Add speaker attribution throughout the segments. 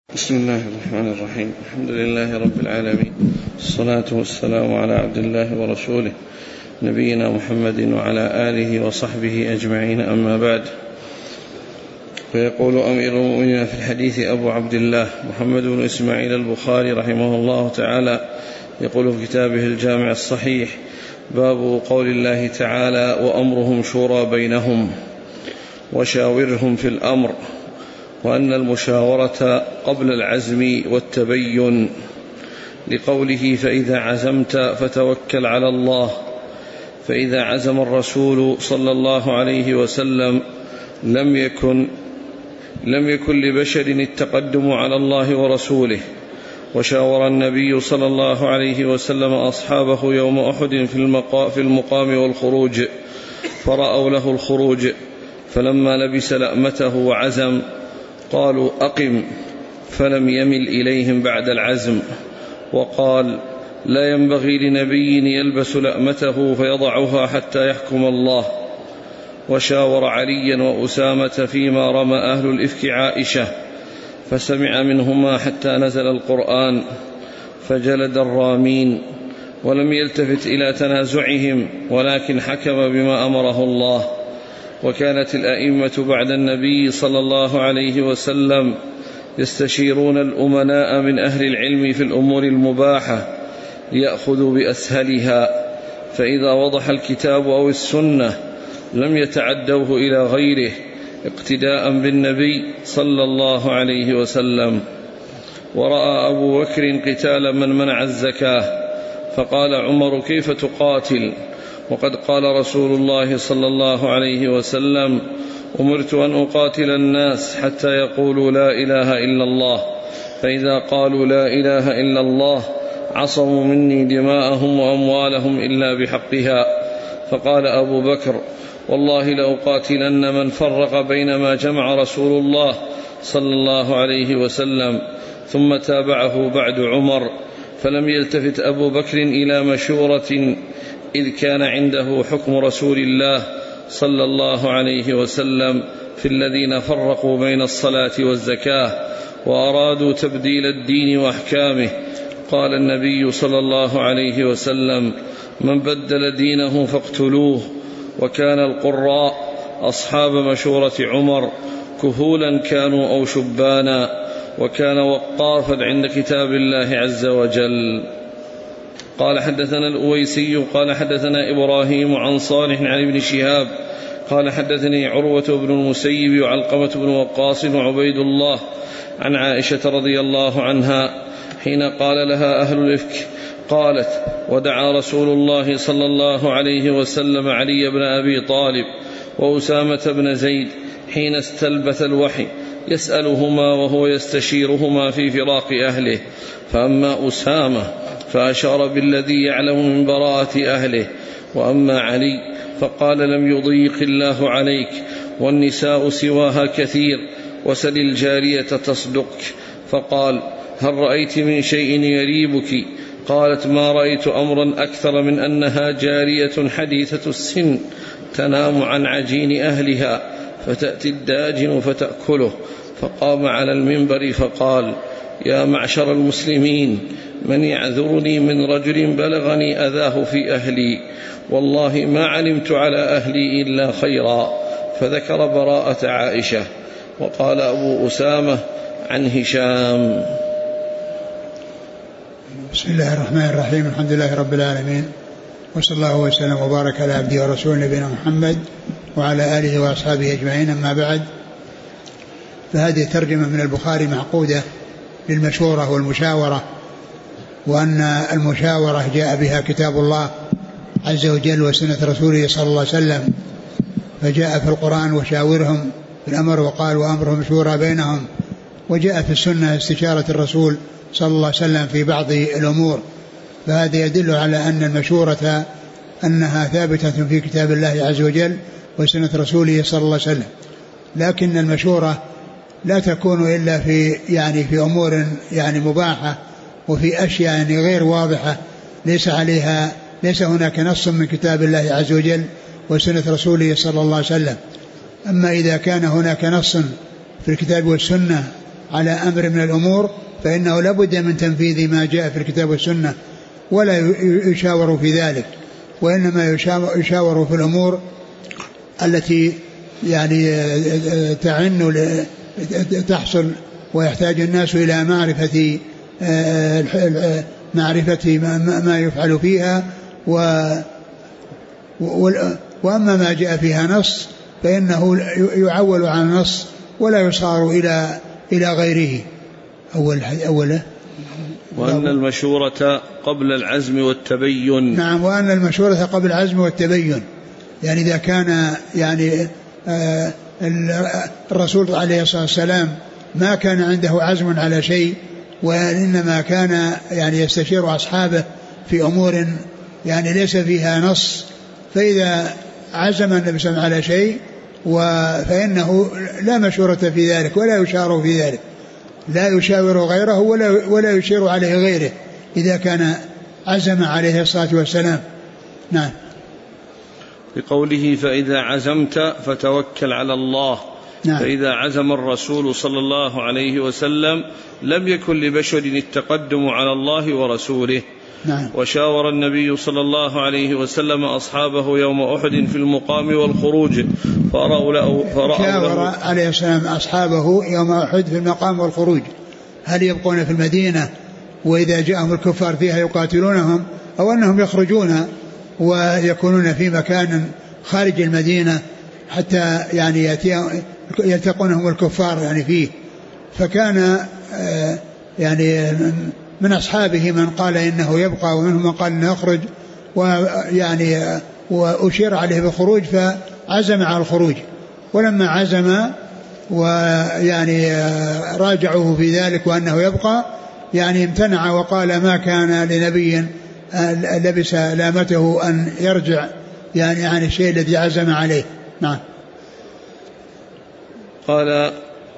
Speaker 1: بسم الله الرحمن الرحيم. الحمد لله رب العالمين، الصلاة والسلام على عبد الله ورسوله نبينا محمد وعلى آله وصحبه أجمعين، أما بعد. فيقول أمير المؤمنين في الحديث أبو عبد الله محمد بن إسماعيل البخاري رحمه الله تعالى، يقول في كتابه الجامع الصحيح: باب قول الله تعالى: وأمرهم شورى بينهم وشاورهم في الأمر، وأن المشاورة قبل العزم والتبين، لقوله: فإذا عزمت فتوكل على الله. فإذا عزم الرسول صلى الله عليه وسلم لم يكن لبشر التقدم على الله ورسوله. وشاور النبي صلى الله عليه وسلم أصحابه يوم أحد في المقام والخروج، فرأوا له الخروج، فلما لبس لأمته وعزم قالوا: أقم، فلم يمل إليهم بعد العزم، وقال: لا ينبغي لنبي يلبس لأمته فيضعها حتى يحكم الله. وشاور عليا وأسامة فيما رمى أهل الإفك عائشة، فسمع منهما حتى نزل القرآن، فجلد الرامين، ولم يلتفت إلى تنازعهم، ولكن حكم بما أمره الله. وكانت الأئمة بعد النبي صلى الله عليه وسلم يستشيرون الأمناء من أهل العلم في الأمور المباحة ليأخذوا بأسهلها، فإذا وضح الكتاب أو السنة لم يتعدوه إلى غيره اقتداء بالنبي صلى الله عليه وسلم. ورأى أبو بكر قتال من منع الزكاة، فقال عمر: كيف تقاتل وقد قال رسول الله صلى الله عليه وسلم: أمرت أن أقاتل الناس حتى يقولوا لا إله إلا الله، فإذا قالوا لا إله إلا الله عصموا مني دماءهم وأموالهم إلا بحقها. فقال أبو بكر: والله لأقاتلن من فرق بين ما جمع رسول الله صلى الله عليه وسلم. ثم تابعه بعد عمر، فلم يلتفت أبو بكر إلى مشورة، إذ كان عنده حكم رسول الله صلى الله عليه وسلم في الذين فرقوا بين الصلاة والزكاة وأرادوا تبديل الدين وأحكامه. قال النبي صلى الله عليه وسلم: من بدل دينه فاقتلوه. وكان القراء أصحاب مشورة عمر كهولا كانوا أو شبانا، وكان وقافا عند كتاب الله عز وجل. قال: حدثنا الأويسي قال: حدثنا إبراهيم عن صالح عن ابن شهاب قال: حدثني عروة بن المسيب وعلقمة بن وقاص وعبيد الله عن عائشة رضي الله عنها حين قال لها أهل الإفك، قالت: ودعا رسول الله صلى الله عليه وسلم علي بن أبي طالب وأسامة بن زيد حين استلبث الوحي يسألهما وهو يستشيرهما في فراق أهله، فأما أسامة فأشار بالذي يعلم من براءة أهله، وأما علي فقال: لم يضيق الله عليك، والنساء سواها كثير، وسل الجارية تصدقك. فقال: هل رأيت من شيء يريبك؟ قالت: ما رأيت أمرا أكثر من أنها جارية حديثة السن تنام عن عجين أهلها فتأتي الداجن فتأكله. فقام على المنبر فقال: يا معشر المسلمين، من يعذرني من رجل بلغني أذاه في أهلي؟ والله ما علمت على أهلي إلا خيرا. فذكر براءة عائشة. وقال أبو أسامة عن هشام.
Speaker 2: بسم الله الرحمن الرحيم. الحمد لله رب العالمين، وصلى الله وسلم وبارك على عبده ورسوله نبينا محمد وعلى آله وأصحابه أجمعين، أما بعد. فهذه ترجمة من البخاري معقودة للمشورة والمشاورة، وأن المشاورة جاء بها كتاب الله عز وجل وسنة رسوله صلى الله عليه وسلم، فجاء في القرآن: وشاورهم في الأمر، وقال: وأمرهم شورى بينهم. وجاء في السنة استشارة الرسول صلى الله عليه وسلم في بعض الأمور. فهذا يدل على أن المشورة أنها ثابتة في كتاب الله عز وجل وسنة رسوله صلى الله عليه وسلم، لكن المشورة لا تكون إلا في أمور مباحة، وفي أشياء غير واضحة ليس هناك نص من كتاب الله عز وجل وسنة رسوله صلى الله عليه وسلم. أما إذا كان هناك نص في الكتاب والسنة على أمر من الأمور فإنه لابد من تنفيذ ما جاء في الكتاب والسنة ولا يشاور في ذلك، وإنما يشاور في الأمور التي يعني تحصل ويحتاج الناس إلى معرفة ما يفعل فيها. وأما ما جاء فيها نص فإنه يعول عن النص ولا يصار إلى غيره. أوله
Speaker 1: وأن المشورة قبل العزم والتبين.
Speaker 2: نعم، وأن المشورة قبل العزم والتبين، يعني إذا كان يعني الرسول عليه الصلاة والسلام ما كان عنده عزم على شيء وإنما كان يعني يستشير أصحابه في أمور يعني ليس فيها نص، فإذا عزم النبي صلى الله عليه وسلم على شيء فإنه لا مشورة في ذلك ولا يشار في ذلك، لا يشاور غيره ولا يشير عليه غيره إذا كان عزم عليه الصلاة والسلام. نعم.
Speaker 1: بقوله فإذا عزمت فتوكل على الله. نعم. فإذا عزم الرسول صلى الله عليه وسلم لم يكن لبشر التقدم على الله ورسوله.
Speaker 2: نعم.
Speaker 1: وشاور النبي صلى الله عليه وسلم أصحابه يوم أحد في المقام والخروج
Speaker 2: شاور عليه السلام أصحابه يوم أحد في المقام والخروج، هل يبقون في المدينة وإذا جاءهم الكفار فيها يقاتلونهم أو أنهم يخرجون ويكونون في مكان خارج المدينة حتى يعني يلتقونهم الكفار يعني فيه. فكان يعني من أصحابه من قال إنه يبقى ومنهم من قال إنه يخرج، ويعني وأشير عليه بالخروج فعزم على الخروج، ولما عزم ويعني راجعوه في ذلك وأنه يبقى يعني امتنع وقال ما كان لنبي لبس لامته أن يرجع يعني عن الشيء الذي عزم عليه. نعم.
Speaker 1: قال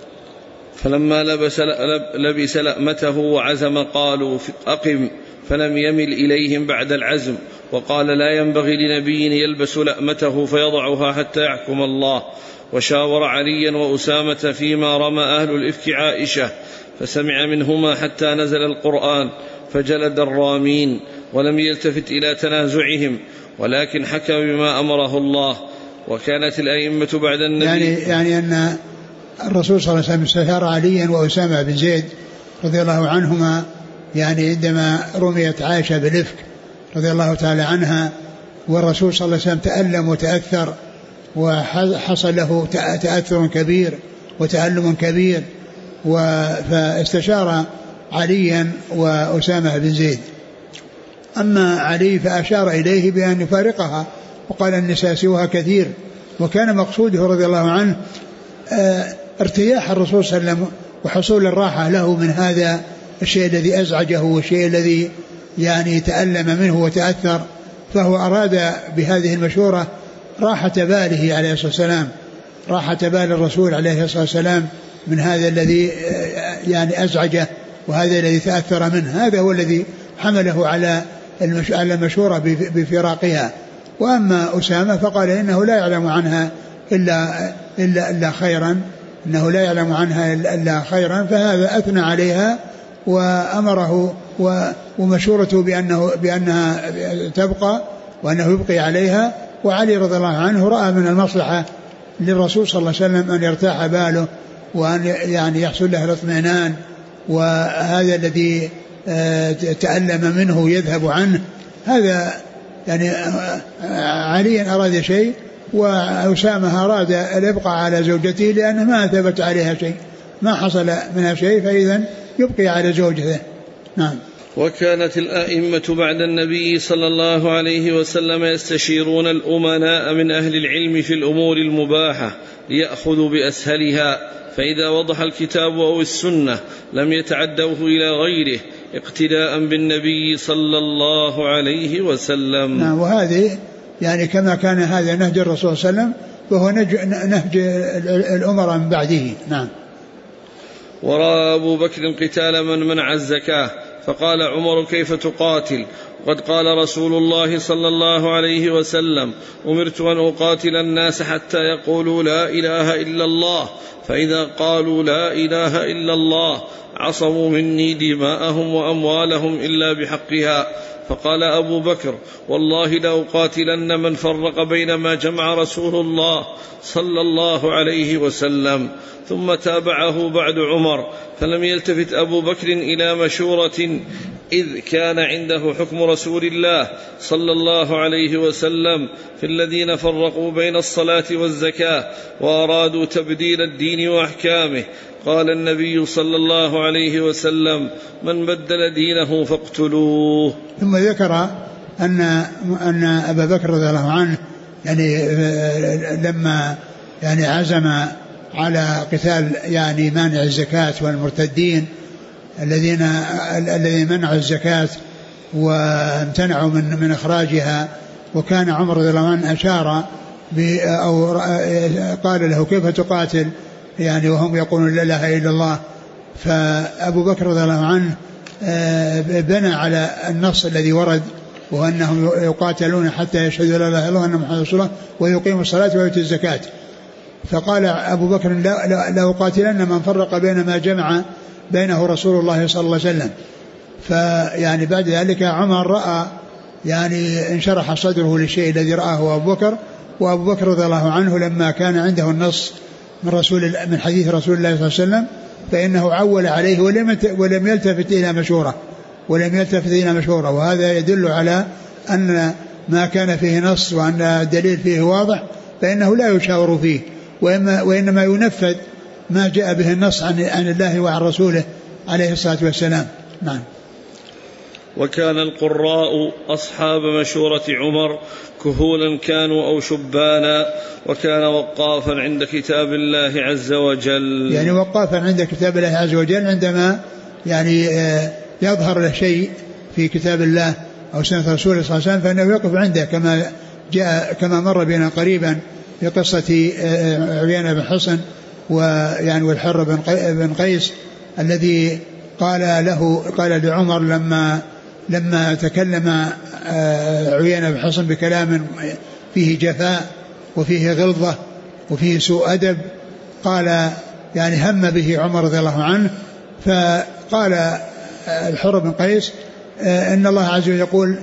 Speaker 1: فلما لبس لأمته وعزم قالوا أقم، فلم يمل إليهم بعد العزم، وقال لا ينبغي لنبي يلبس لأمته فيضعها حتى يحكم الله. وشاور عليا وأسامة فيما رمى أهل الإفك عائشة فسمع منهما حتى نزل القرآن فجلد الرامين ولم يلتفت إلى تنازعهم، ولكن حكم بما أمره الله. وكانت الأئمة بعد النبي
Speaker 2: يعني أن الرسول صلى الله عليه وسلم استشار عليا وأسامة بن زيد رضي الله عنهما يعني عندما رميت عائشة بالإفك رضي الله تعالى عنها، والرسول صلى الله عليه وسلم تألم وتأثر وحصل له تأثر كبير وتألم كبير، فاستشار عليا وأسامة بن زيد. أما علي فأشار إليه بأن يفارقها وقال النساء سواها كثير، وكان مقصوده رضي الله عنه ارتياح الرسول صلى الله عليه وسلم وحصول الراحة له من هذا الشيء الذي أزعجه والشيء الذي يعني تألم منه وتأثر، فهو أراد بهذه المشورة راحة باله عليه الصلاة والسلام، راحة بال الرسول عليه الصلاة والسلام من هذا الذي يعني أزعجه وهذا الذي تأثر منه، هذا هو الذي حمله على المشورة بفراقها. وأما أسامة فقال إنه لا يعلم عنها إلا خيرا، إنه لا يعلم عنها إلا خيرا، فهذا أثنى عليها وأمره ومشورته بأنها تبقى وأنه يبقي عليها. وعلي رضي الله عنه رأى من المصلحة للرسول صلى الله عليه وسلم أن يرتاح باله وأن يعني يحصل له الاطمئنان، وهذا الذي تألم منه يذهب عنه. هذا يعني علي أراد شيء وأسامة أراد الإبقاء على زوجته لأنه ما ثبت عليها شيء، ما حصل منها شيء، فإذا يبقي على زوجته. نعم.
Speaker 1: وكانت الأئمة بعد النبي صلى الله عليه وسلم يستشيرون الأمناء من أهل العلم في الأمور المباحة ليأخذوا بأسهلها، فإذا وضح الكتاب أو السنة لم يتعدوه إلى غيره اقتداء بالنبي صلى الله عليه وسلم.
Speaker 2: نعم. وهذه يعني كما كان هذا نهج الرسول صلى الله عليه وسلم وهو نهج الأمراء من بعده. نعم.
Speaker 1: ورأى أبو بكر قتال من منع الزكاة فقال عمر كيف تقاتل؟ وقد قال رسول الله صلى الله عليه وسلم: أمرت أن أقاتل الناس حتى يقولوا لا إله إلا الله، فإذا قالوا لا إله إلا الله عصموا مني دماءهم وأموالهم إلا بحقها. فقال أبو بكر: والله لأقاتلن من فرق بين ما جمع رسول الله صلى الله عليه وسلم. ثم تابعه بعد عمر، فلم يلتفت أبو بكر إلى مشورة، إذ كان عنده حكم رسول الله صلى الله عليه وسلم في الذين فرقوا بين الصلاة والزكاة وأرادوا تبديل الدين وأحكامه. قال النبي صلى الله عليه وسلم: من بدل دينه فاقتلوه.
Speaker 2: ثم ذكر أن أبا بكر رضي الله عنه يعني لما يعني عزم على قتال يعني مانع الزكاة والمرتدين الذين منعوا الزكاة وامتنعوا من إخراجها، وكان عمر رضي الله عنه أشار أو قال له: كيف تقاتل يعني وهم يقولون لا إله إلا الله؟ فأبو بكر رضي الله عنه بنى على النص الذي ورد، وأنهم يقاتلون حتى يشهدوا لا إله إلا الله وأن محمدا رسول الله ويقيموا الصلاة ويؤتوا الزكاة. فقال أبو بكر: لا أقاتلن من فرق بين ما جمع بينه رسول الله صلى الله عليه وسلم. فيعني بعد ذلك عمر رأى يعني انشرح صدره للشيء الذي رآه أبو بكر، وأبو بكر رضي الله عنه لما كان عنده النص من حديث رسول الله صلى الله عليه وسلم فإنه عول عليه ولم يلتفت إلى مشورة. وهذا يدل على أن ما كان فيه نص وأن الدليل فيه واضح فإنه لا يشاور فيه، وإنما ينفذ ما جاء به النص عن الله وعن رسوله عليه الصلاة والسلام. نعم.
Speaker 1: وكان القراء أصحاب مشورة عمر كهولا كانوا أو شبانا، وكان وقافا عند كتاب الله عز وجل.
Speaker 2: يعني وقافا عند كتاب الله عز وجل عندما يعني يظهر له شيء في كتاب الله أو سنة رسوله صلى الله عليه وسلم فإنه يقف عنده، كما مر بنا قريبا في قصة عيينة بن حصن ويعني والحر بن قيس الذي قال لعمر لما تكلم عيينة بن حصن بكلام فيه جفاء وفيه غلظة وفيه سوء أدب، قال يعني هم به عمر رضي الله عنه، فقال الحر بن قيس: إن الله عز وجل يقول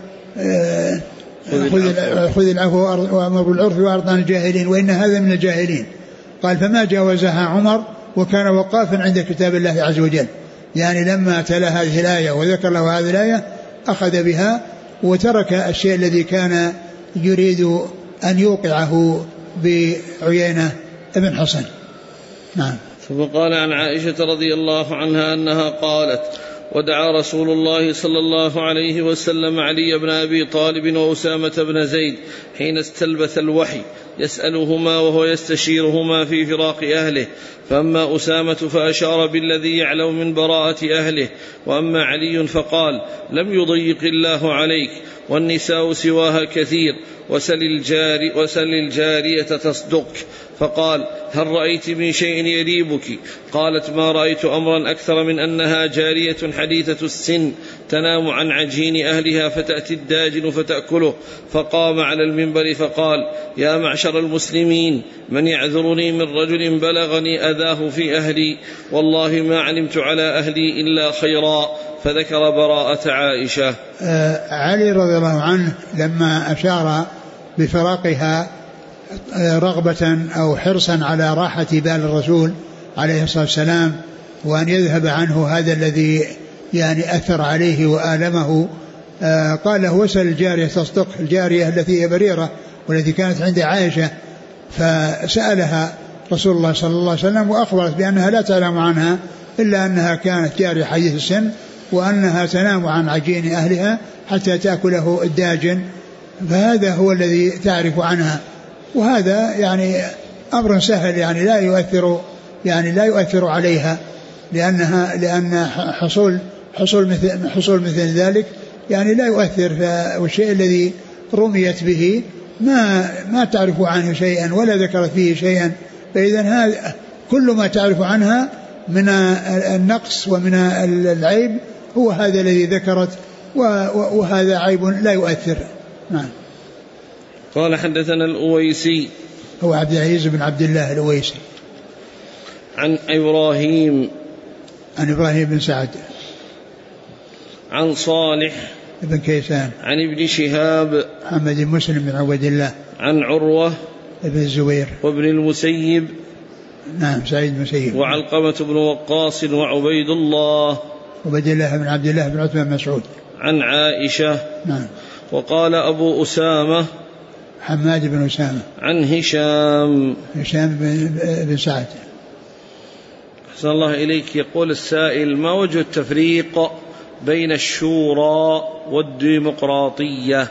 Speaker 2: خذ العفو وأمر بالعرف وأعرض عن الجاهلين وإن هذا من الجاهلين. قال: فما جاوزها عمر وكان وقافا عند كتاب الله عز وجل. يعني لما تلا هذه الآية وذكر له هذه الآية أخذ بها وترك الشيء الذي كان يريد أن يوقعه بعيينة ابن حصن. نعم.
Speaker 1: ثم قال عن عائشة رضي الله عنها أنها قالت: ودعا رسول الله صلى الله عليه وسلم علي بن أبي طالب وأسامة بن زيد حين استلبث الوحي يسألهما وهو يستشيرهما في فراق أهله، فأما أسامة فأشار بالذي يعلم من براءة أهله، وأما علي فقال: لم يضيق الله عليك، والنساء سواها كثير، وسل الجارية تصدق. فقال: هل رأيت من شيء يريبك؟ قالت: ما رأيت أمرا أكثر من أنها جارية حديثة السن تنام عن عجين أهلها فتأتي الداجن فتأكله. فقام على المنبر فقال: يا معشر المسلمين، من يعذرني من رجل بلغني أذاه في أهلي؟ والله ما علمت على أهلي إلا خيرا. فذكر براءة عائشة.
Speaker 2: علي رضي الله عنه لما أشار بفراقها رغبة أو حرصا على راحة بال الرسول عليه الصلاة والسلام وأن يذهب عنه هذا الذي يعني أثر عليه وآلمه، قال له: وسل الجارية تصدق، الجارية التي هي بريرة والتي كانت عند عائشة. فسألها رسول الله صلى الله عليه وسلم وأخبرت بأنها لا تعلم عنها إلا أنها كانت جارية حديث السن وأنها تنام عن عجين أهلها حتى تأكله الداجن، فهذا هو الذي تعرف عنها. وهذا يعني أمر سهل يعني لا يؤثر عليها، لأن حصول مثل ذلك يعني لا يؤثر. والشيء الذي رميت به ما تعرف عنه شيئا ولا ذكرت فيه شيئا، فإذا هذا كل ما تعرف عنها من النقص ومن العيب هو هذا الذي ذكرت، وهذا عيب لا يؤثر. نعم.
Speaker 1: قال حدثنا الأويسي
Speaker 2: هو عبد العزيز بن عبد الله الأويسي
Speaker 1: عن إبراهيم
Speaker 2: بن سعد
Speaker 1: عن صالح
Speaker 2: بن كيسان
Speaker 1: عن ابن شهاب
Speaker 2: محمد بن مسلم بن عبد الله
Speaker 1: عن عروة
Speaker 2: بن الزبير
Speaker 1: وابن المسيب
Speaker 2: نعم سعيد المسيب
Speaker 1: وعلقمة بن وقاص وعبيد الله
Speaker 2: بن عبد الله بن عتبة بن مسعود
Speaker 1: عن عائشة.
Speaker 2: نعم.
Speaker 1: وقال أبو أسامة
Speaker 2: حماد بن أسامة
Speaker 1: عن هشام
Speaker 2: بن سعد.
Speaker 1: أحسن الله إليك. يقول السائل: ما وجه التفريق بين الشورى والديمقراطية؟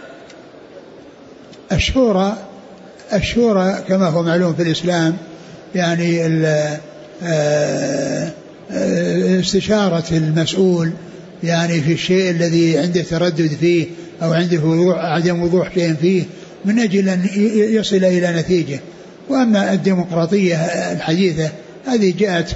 Speaker 2: الشورى كما هو معلوم في الإسلام يعني استشارة المسؤول يعني في الشيء الذي عنده تردد فيه أو عنده عدم وضوح شيء فيه من أجل أن يصل إلى نتيجة. وأما الديمقراطية الحديثة هذه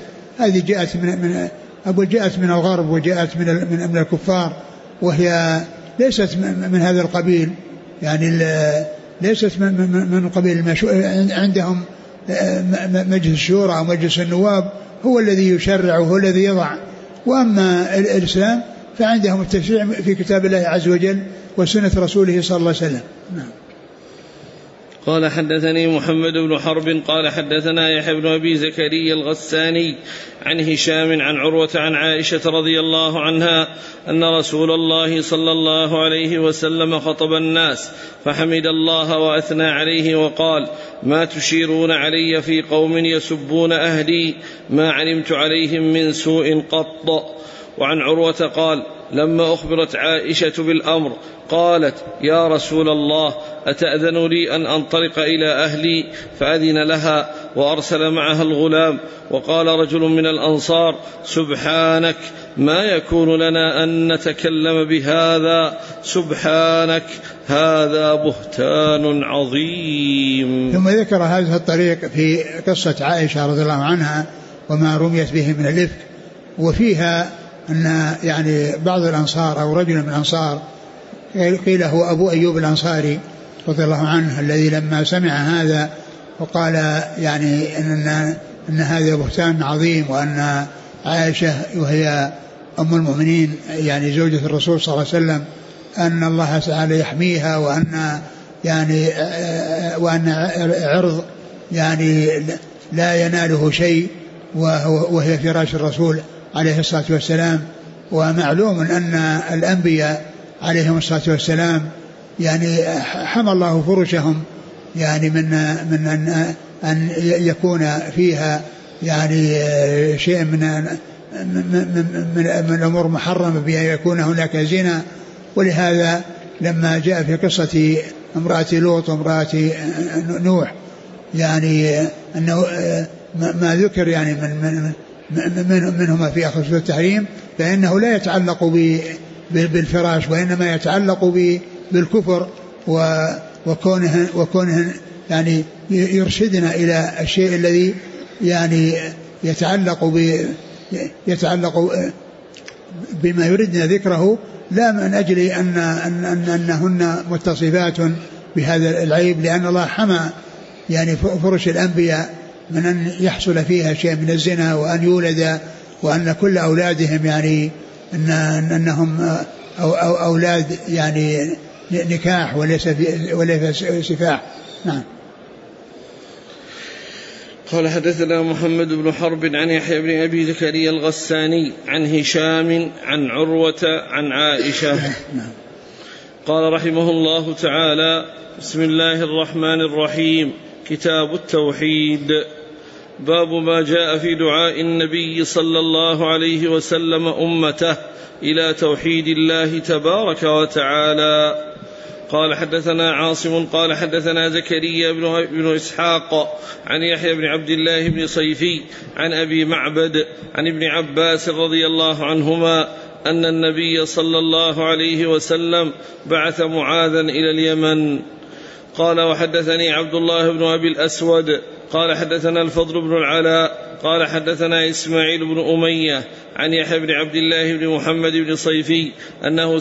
Speaker 2: جاءت من الغرب وجاءت من الكفار، وهي ليست من هذا القبيل، يعني ليست من قبيل عندهم مجلس الشورى أو مجلس النواب هو الذي يشرع وهو الذي يضع. وأما الإسلام فعندهم التشريع في كتاب الله عز وجل وسنة رسوله صلى الله عليه وسلم. نعم.
Speaker 1: قال حدثني محمد بن حرب قال حدثنا يحيى بن أبي زكريا الغساني عن هشام عن عروة عن عائشة رضي الله عنها أن رسول الله صلى الله عليه وسلم خطب الناس فحمد الله وأثنى عليه وقال: ما تشيرون علي في قوم يسبون أهلي ما علمت عليهم من سوء قط. وعن عروة قال: لما أخبرت عائشة بالأمر قالت: يا رسول الله أتأذن لي أن أنطلق إلى أهلي؟ فأذن لها وأرسل معها الغلام. وقال رجل من الأنصار: سبحانك ما يكون لنا أن نتكلم بهذا، سبحانك هذا بهتان عظيم.
Speaker 2: ثم ذكر هذا الطريق في قصة عائشة رضي الله عنها وما رميت به من الإفك، وفيها أن يعني بعض الأنصار أو رجل من الأنصار قيل هو أبو أيوب الأنصاري رضي الله عنه الذي لما سمع هذا وقال يعني أن هذا بهتان عظيم، وأن عائشة وهي أم المؤمنين يعني زوجة الرسول صلى الله عليه وسلم أن الله تعالى يحميها، وأن عرض يعني لا يناله شيء وهي فراش الرسول عليه الصلاة والسلام. ومعلوم أن الأنبياء عليهم الصلاة والسلام يعني حمى الله فرشهم يعني من أن يكون فيها يعني شيء من الأمور محرمة بأن يكون هناك زنا. ولهذا لما جاء في قصة امرأة لوط وامرأة نوح يعني أنه ما ذكر يعني منهما في آخر سورة التحريم، فإنه لا يتعلق بالفراش وإنما يتعلق بالكفر وكونه يعني يرشدنا إلى الشيء الذي يعني يتعلق بما يردنا ذكره، لا من أجل أنهن متصفات بهذا العيب، لأن الله حمى يعني فرش الأنبياء من أن يحصل فيها شيء من الزنا وأن يولد، وأن كل أولادهم يعني أنهم أولاد يعني نكاح وليس سفاح. نعم.
Speaker 1: قال حدثنا محمد بن حرب عن يحيى بن أبي زكريا الغساني عن هشام عن عروة عن عائشة. قال رحمه الله تعالى: بسم الله الرحمن الرحيم. كتاب التوحيد. باب ما جاء في دعاء النبي صلى الله عليه وسلم أمته إلى توحيد الله تبارك وتعالى. قال حدثنا عاصم قال حدثنا زكريا بن إسحاق عن يحيى بن عبد الله بن صيفي عن أبي معبد عن ابن عباس رضي الله عنهما أن النبي صلى الله عليه وسلم بعث معاذا إلى اليمن. قال وحدثني عبد الله بن أبي الأسود قال حدثنا الفضل بن العلاء قال حدثنا إسماعيل بن أمية عن يحيى بن عبد الله بن محمد بن صيفي أنه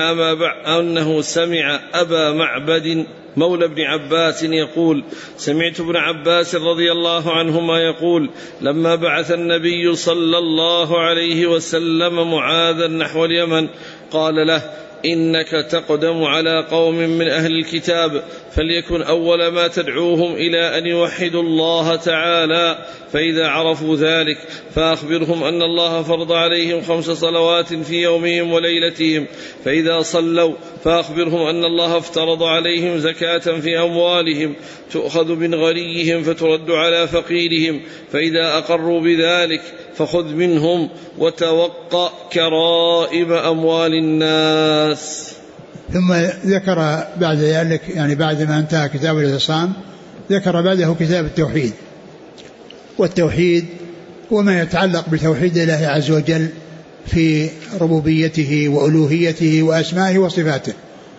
Speaker 1: سمع أبا معبد مولى ابن عباس يقول: سمعت ابن عباس رضي الله عنهما يقول: لما بعث النبي صلى الله عليه وسلم معاذا نحو اليمن قال له: إنك تقدم على قوم من أهل الكتاب، فليكن أول ما تدعوهم إلى أن يوحدوا الله تعالى، فإذا عرفوا ذلك فأخبرهم أن الله فرض عليهم 5 صلوات في يومهم وليلتهم، فإذا صلوا فأخبرهم أن الله افترض عليهم زكاة في أموالهم تؤخذ من غنيهم فترد على فقيرهم، فإذا أقروا بذلك فخذ منهم وتوقأ كرائم أموال الناس.
Speaker 2: ثم ذكر بعد ذلك، يعني بعد ما انتهى كتاب الاعتصام، ذكر بعده كتاب التوحيد. والتوحيد هو ما يتعلق بتوحيد الله عز وجل في ربوبيته وألوهيته وأسمائه وصفاته.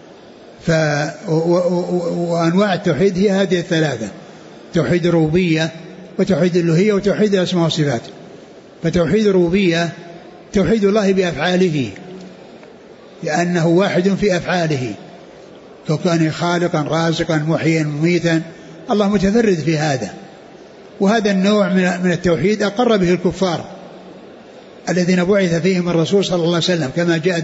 Speaker 2: وأنواع التوحيد هي هذه الثلاثة: توحيد الربوبية وتوحيد الألوهية وتوحيد الأسماء والصفات. فتوحيد الربوبية توحيد الله بأفعاله، لأنه واحد في أفعاله، كونه خالقا رازقا محيا مميتا، الله متفرد في هذا. وهذا النوع من التوحيد أقر به الكفار الذين بعث فيهم الرسول صلى الله عليه وسلم كما جاء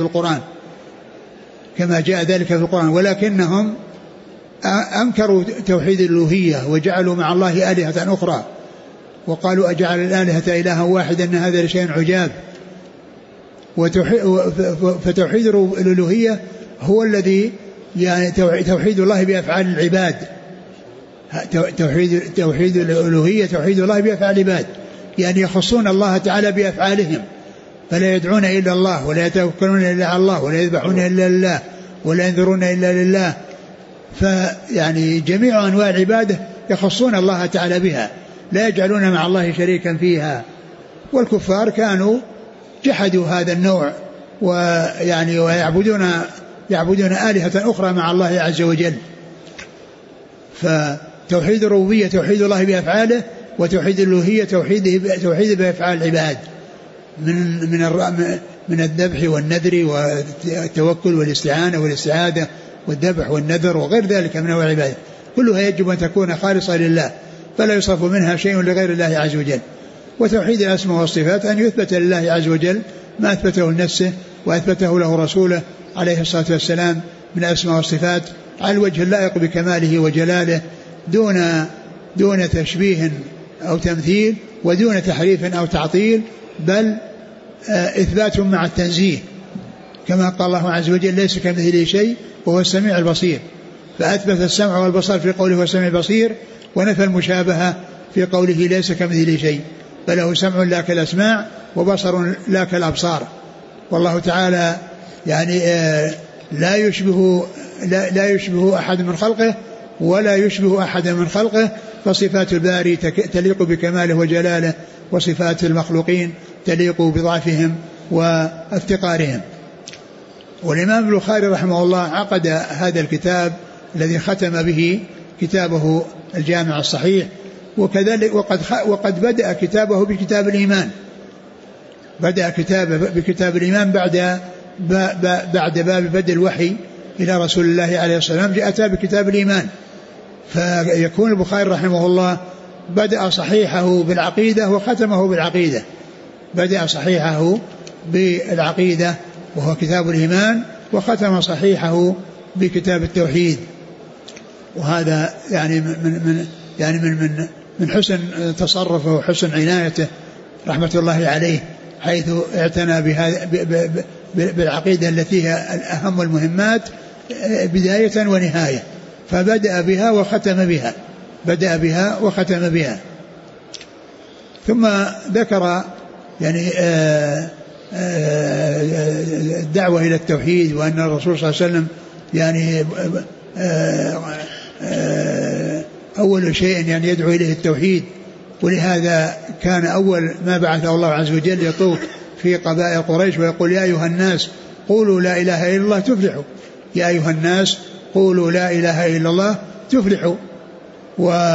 Speaker 2: ذلك في القرآن، ولكنهم أنكروا توحيد الألوهية وجعلوا مع الله آلهة أخرى، وقالوا: أجعل الآلهة إلها واحدا إن هذا لشيء عجاب. فتوحيد الألوهية هو الذي يعني توحيد الله بأفعال العباد. توحيد الألوهية توحيد الله بأفعال العباد، يعني يخصون الله تعالى بأفعالهم، فلا يدعون إلا الله، ولا يتوكلون إلا على الله، ولا يذبحون إلا لله، ولا ينذرون إلا لله. فيعني جميع أنواع العبادة يخصون الله تعالى بها، لا يجعلون مع الله شريكا فيها. والكفار كانوا جحدوا هذا النوع، ويعني ويعبدون آلهة أخرى مع الله عز وجل. فتوحيد الربوبية توحيد الله بأفعاله، وتوحيد الألوهية توحيد بأفعال العباد من الذبح والنذر والتوكل والاستعانة والاستعاذة والذبح والنذر وغير ذلك من أنواع العبادة، كلها يجب أن تكون خالصة لله، فلا يصرف منها شيء لغير الله عز وجل. وتوحيد الأسماء والصفات أن يثبت لله عز وجل ما أثبته لنفسه وأثبته له رسوله عليه الصلاة والسلام من الأسماء والصفات على الوجه اللائق بكماله وجلاله، دون تشبيه أو تمثيل، ودون تحريف أو تعطيل، بل إثبات مع التنزيه، كما قال الله عز وجل: ليس كمثله شيء وهو السميع البصير. فأثبت السمع والبصر في قوله هو السميع البصير، ونفى المشابهة في قوله ليس كمثله شيء، بل له سمع لا كالأسماع وبصر لا كالأبصار. والله تعالى يعني لا يشبه أحد من خلقه ولا يشبه أحد من خلقه، فصفات الباري تليق بكماله وجلاله، وصفات المخلوقين تليق بضعفهم وافتقارهم. والإمام البخاري رحمه الله عقد هذا الكتاب الذي ختم به كتابه الجامع الصحيح، وكذلك وقد بدأ كتابه بكتاب الإيمان، بدأ كتابه بكتاب الإيمان بعد باب بدء الوحي إلى رسول الله عليه الصلاة والسلام، جاء بكتاب الإيمان. فيكون البخاري رحمه الله بدأ صحيحه بالعقيدة وختمه بالعقيدة، بدأ صحيحه بالعقيدة وهو كتاب الإيمان، وختم صحيحه بكتاب التوحيد. وهذا يعني من حسن تصرفه وحسن عنايته رحمة الله عليه، حيث اعتنى بالعقيدة التي هي أهم المهمات بداية ونهاية، فبدأ بها وختم بها. ثم ذكر يعني الدعوة إلى التوحيد، وأن الرسول صلى الله عليه وسلم يعني أول شيء يعني يدعو إليه التوحيد، ولهذا كان أول ما بعثه الله عز وجل يطوف في قبائل قريش ويقول: يا أيها الناس قولوا لا إله إلا الله تفلحوا، يا أيها الناس قولوا لا إله إلا الله تفلحوا.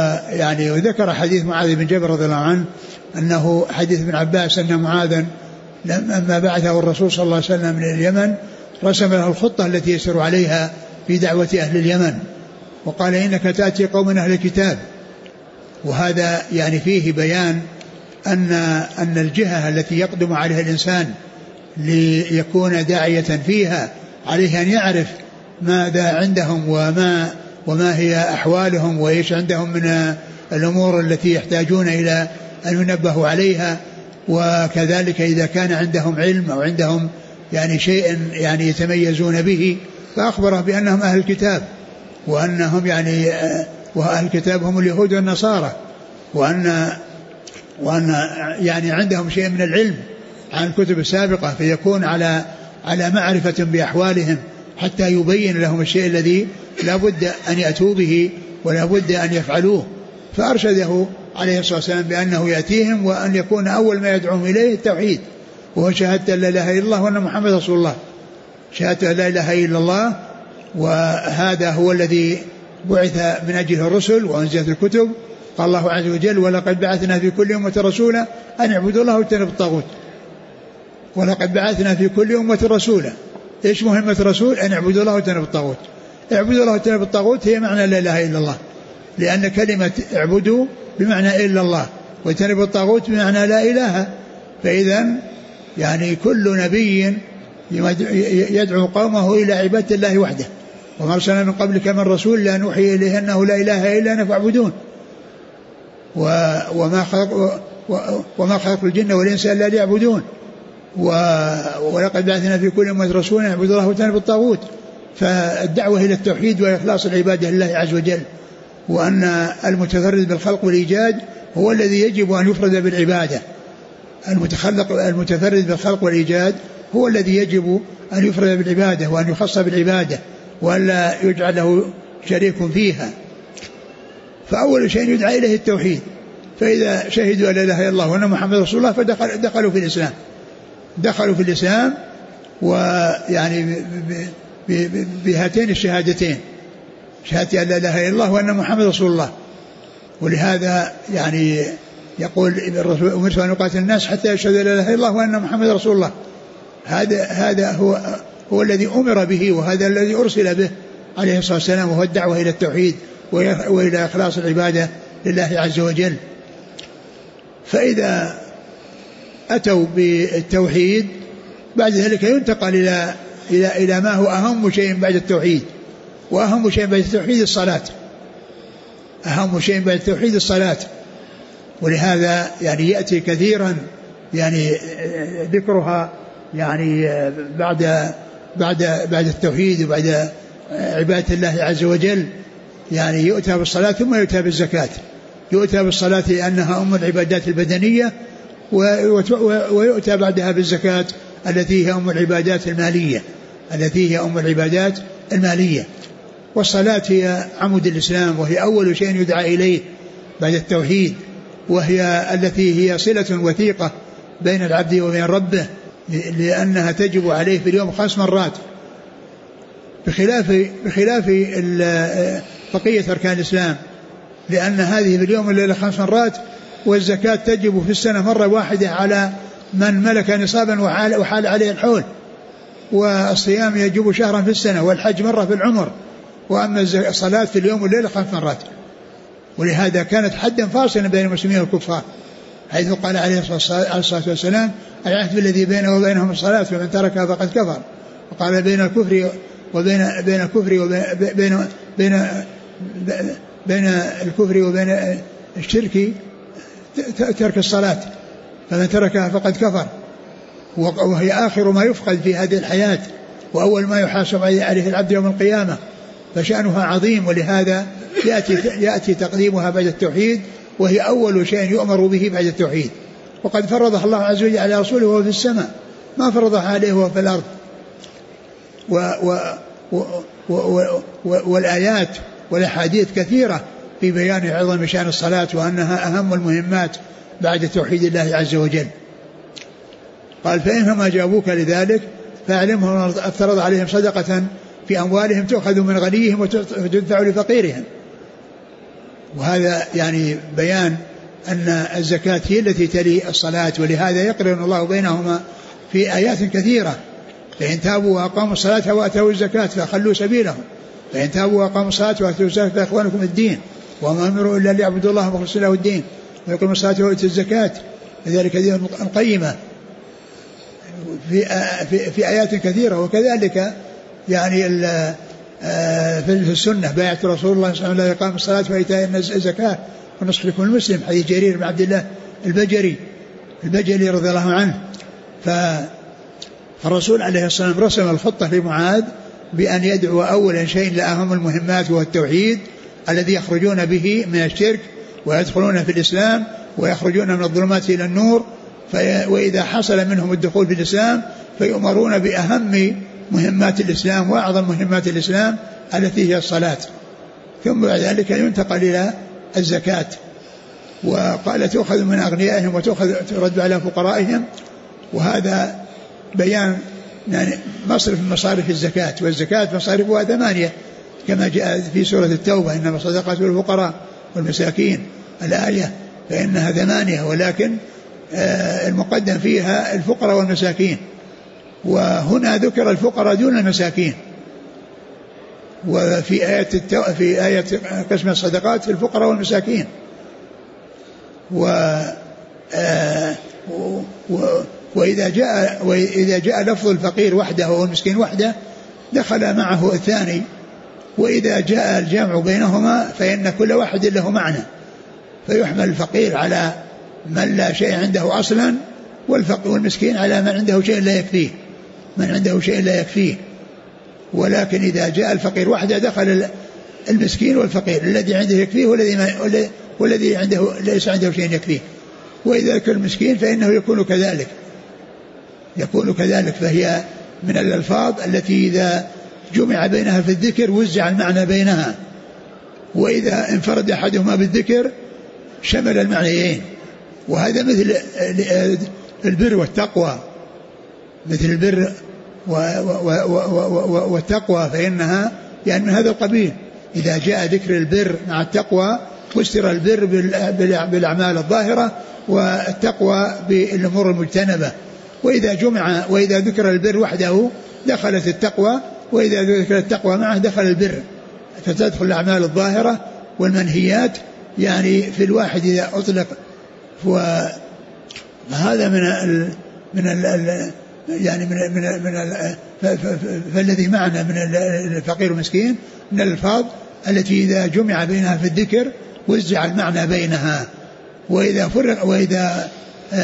Speaker 2: ويعني وذكر حديث معاذ بن جبل رضي الله عنه، أنه حديث ابن عباس أن معاذا لما بعثه الرسول صلى الله عليه وسلم من اليمن رسم له الخطة التي يسير عليها في دعوة أهل اليمن، وقال إنك تأتي قوم أهل الكتاب. وهذا يعني فيه بيان أن الجهة التي يقدم عليها الإنسان ليكون داعية فيها عليه أن يعرف ماذا عندهم وما هي أحوالهم وإيش عندهم من الأمور التي يحتاجون إلى أن ينبهوا عليها. وكذلك إذا كان عندهم علم أو عندهم يعني شيء يعني يتميزون به فأخبره بأنهم أهل الكتاب، وأنهم يعني وأهل الكتاب هم اليهود والنصارى، وأن يعني عندهم شيء من العلم عن الكتب السابقة، فيكون على معرفة بأحوالهم حتى يبين لهم الشيء الذي لا بد أن يأتوا به ولا بد أن يفعلوه. فأرشده عليه الصلاة والسلام بأنه يأتيهم وأن يكون أول ما يدعوهم إليه التوحيد، وهو شهادة لا إله إلا الله وأن محمد رسول الله، شهادة لا إله إلا الله. وهذا هو الذي بعث من أجله الرسل وأنزلت الكتب. قال الله عز وجل ولقد بعثنا في كل أمة رسولا أن اعبدوا الله واجتنبوا الطاغوت. ولقد بعثنا في كل أمة رسولا. إيش مهمة الرسول؟ أن اعبدوا الله واجتنبوا الطاغوت. اعبدوا الله واجتنبوا الطاغوت هي معنى لا إله إلا الله، لأن كلمة اعبدوا بمعنى إلا الله، واجتنبوا الطاغوت بمعنى لا إله. فإذا يعني كل نبي يدعو قومه إلى عبادة الله وحده. وما أرسلنا من قبلك من رسول لا نوحي إليه أنه لا إله إلا أنا فاعبدون. وما خلق الجن والإنس إلا ليعبدون. ولقد بعثنا في كل أمة رسولا أن اعبدوا الله واجتنبوا الطاغوت. فالدعوة إلى التوحيد وإخلاص العبادة لله عز وجل، وأن المتفرد بالخلق والإيجاد هو الذي يجب أن يفرد بالعبادة. المتفرد بالخلق والإيجاد هو الذي يجب أن يفرد بالعبادة وأن يخص بالعبادة ولا يجعل له شريك فيها. فأول شيء يدعى إليه التوحيد. فإذا شهدوا أن لا إله إلا الله وأن محمد رسول الله فدخلوا في الإسلام، دخلوا في الإسلام. ويعني بهاتين الشهادتين، شهادة أن لا إله إلا الله وأن محمد رسول الله. ولهذا يعني يقول الرسول أمرت أن أقاتل الناس حتى يشهدوا أن لا إله إلا الله وأن محمد رسول الله. هذا هو الذي أمر به، وهذا الذي أرسل به عليه الصلاة والسلام، وهو الدعوة إلى التوحيد وإلى إخلاص العبادة لله عز وجل. فإذا أتوا بالتوحيد بعد ذلك ينتقل إلى ما هو أهم شيء بعد التوحيد. وأهم شيء بعد التوحيد الصلاة، أهم شيء بعد التوحيد الصلاة. ولهذا يعني يأتي كثيرا يعني ذكرها يعني بعد التوحيد وبعد عبادة الله عز وجل. يعني يؤتى بالصلاة ثم يؤتى بالزكاة. يؤتى بالصلاة لأنها أم العبادات البدنية، ويؤتى بعدها بالزكاة التي هي أم العبادات المالية، التي هي أم العبادات المالية. والصلاة هي عمود الإسلام، وهي أول شيء يدعى إليه بعد التوحيد، وهي التي هي صلة وثيقة بين العبد وبين ربه، لأنها تجب عليه في اليوم 5 مرات، بخلاف بقية أركان الإسلام، لأن هذه في اليوم الليلة 5 مرات. والزكاة تجب في السنة مرة واحدة على من ملك نصابا وحال عليه الحول. والصيام يجب شهرا في السنة، والحج مرة في العمر. وأما الصلاة في اليوم والليلة 5 مرات. ولهذا كانت حدا فاصلا بين المسلمين والكفار، حيث قال عليه الصلاة والسلام العهد الذي بينه وبينهم الصلاة فمن تركها فقد كفر. وقال بين الكفر وبين الشرك ترك الصلاة، فمن تركها فقد كفر. وهي آخر ما يفقد في هذه الحياة، وأول ما يحاسب عليه العبد يوم القيامة، فشأنها عظيم. ولهذا يأتي تقديمها بعد التوحيد، وهي أول شيء يؤمر به بعد التوحيد. وقد فرضها الله عز وجل على رسوله وهو في السماء، ما فرضها عليه وهو في الأرض. والآيات والأحاديث كثيرة في بيان عظم شأن الصلاة، وأنها أهم المهمات بعد توحيد الله عز وجل. قال فإنهم أجابوك لذلك فاعلمهم افترض عليهم صدقة في أموالهم تؤخذ من غنيهم وتدفع لفقيرهم. وهذا يعني بيان أن الزكاة هي التي تلي الصلاة، ولهذا يقرن الله بينهما في آيات كثيرة. فإن تابوا وأقاموا الصلاة وآتوا الزكاة فخلوا سبيلهم، فإن تابوا وأقاموا الصلاة وآتوا الزكاة فإخوانكم الدين وما أمروا إلا ليعبدوا الله مخلصين له الدين ويقيموا الصلاة ويؤتوا الزكاة فذلك دين القيمة في آيات كثيرة. وكذلك يعني في السنة بيعة رسول الله صلى الله عليه وسلم إقام الصلاة وإيتاء الزكاة ونصح لكل مسلم، حديث جرير بن عبد الله البجلي رضي الله عنه. فالرسول عليه الصلاة والسلام رسم الخطة لمعاذ بأن يدعو أولا شيء لأهم المهمات وهو التوحيد الذي يخرجون به من الشرك ويدخلون في الإسلام ويخرجون من الظلمات إلى النور. وإذا حصل منهم الدخول في الإسلام فيؤمرون بأهم مهمات الإسلام وأعظم مهمات الإسلام التي هي الصلاة، ثم بعد ذلك ينتقل إلى الزكاة. وقال تؤخذ من أغنيائهم وترد على فقرائهم، وهذا بيان يعني مصرف من مصارف الزكاة، والزكاة مصارفها 8 كما جاء في سورة التوبة إنما الصدقات للفقراء والمساكين الآية، فإنها 8 ولكن المقدم فيها الفقراء والمساكين، وهنا ذكر الفقراء دون المساكين. وفي آية قسم الصدقات الفقراء والمساكين. وإذا جاء لفظ الفقير وحده والمسكين وحده دخل معه الثاني، وإذا جاء الجمع بينهما فإن كل واحد له معنى، فيحمل الفقير على من لا شيء عنده أصلا، والمسكين على من عنده شيء لا يكفيه، ولكن إذا جاء الفقير وحده دخل المسكين والفقير، الذي عنده يكفيه والذي عنده ليس عنده شيء يكفيه. وإذا ذكر المسكين فإنه يكون كذلك، فهي من الألفاظ التي إذا جمع بينها في الذكر وزع المعنى بينها، وإذا انفرد أحدهما بالذكر شمل المعنيين. وهذا مثل البر والتقوى، مثل البر والتقوى فإنها يعني من هذا القبيل. إذا جاء ذكر البر مع التقوى فسر البر بالأعمال الظاهرة والتقوى بالأمور المجتنبة. وإذا ذكر البر وحده دخلت التقوى، وإذا ذكر التقوى معه دخل البر، فتدخل الأعمال الظاهرة والمنهيات يعني في الواحد إذا أطلق. فهذا فالذي معنا من الفقير والمسكين من الألفاظ التي إذا جمع بينها في الذكر وزع المعنى بينها، وإذا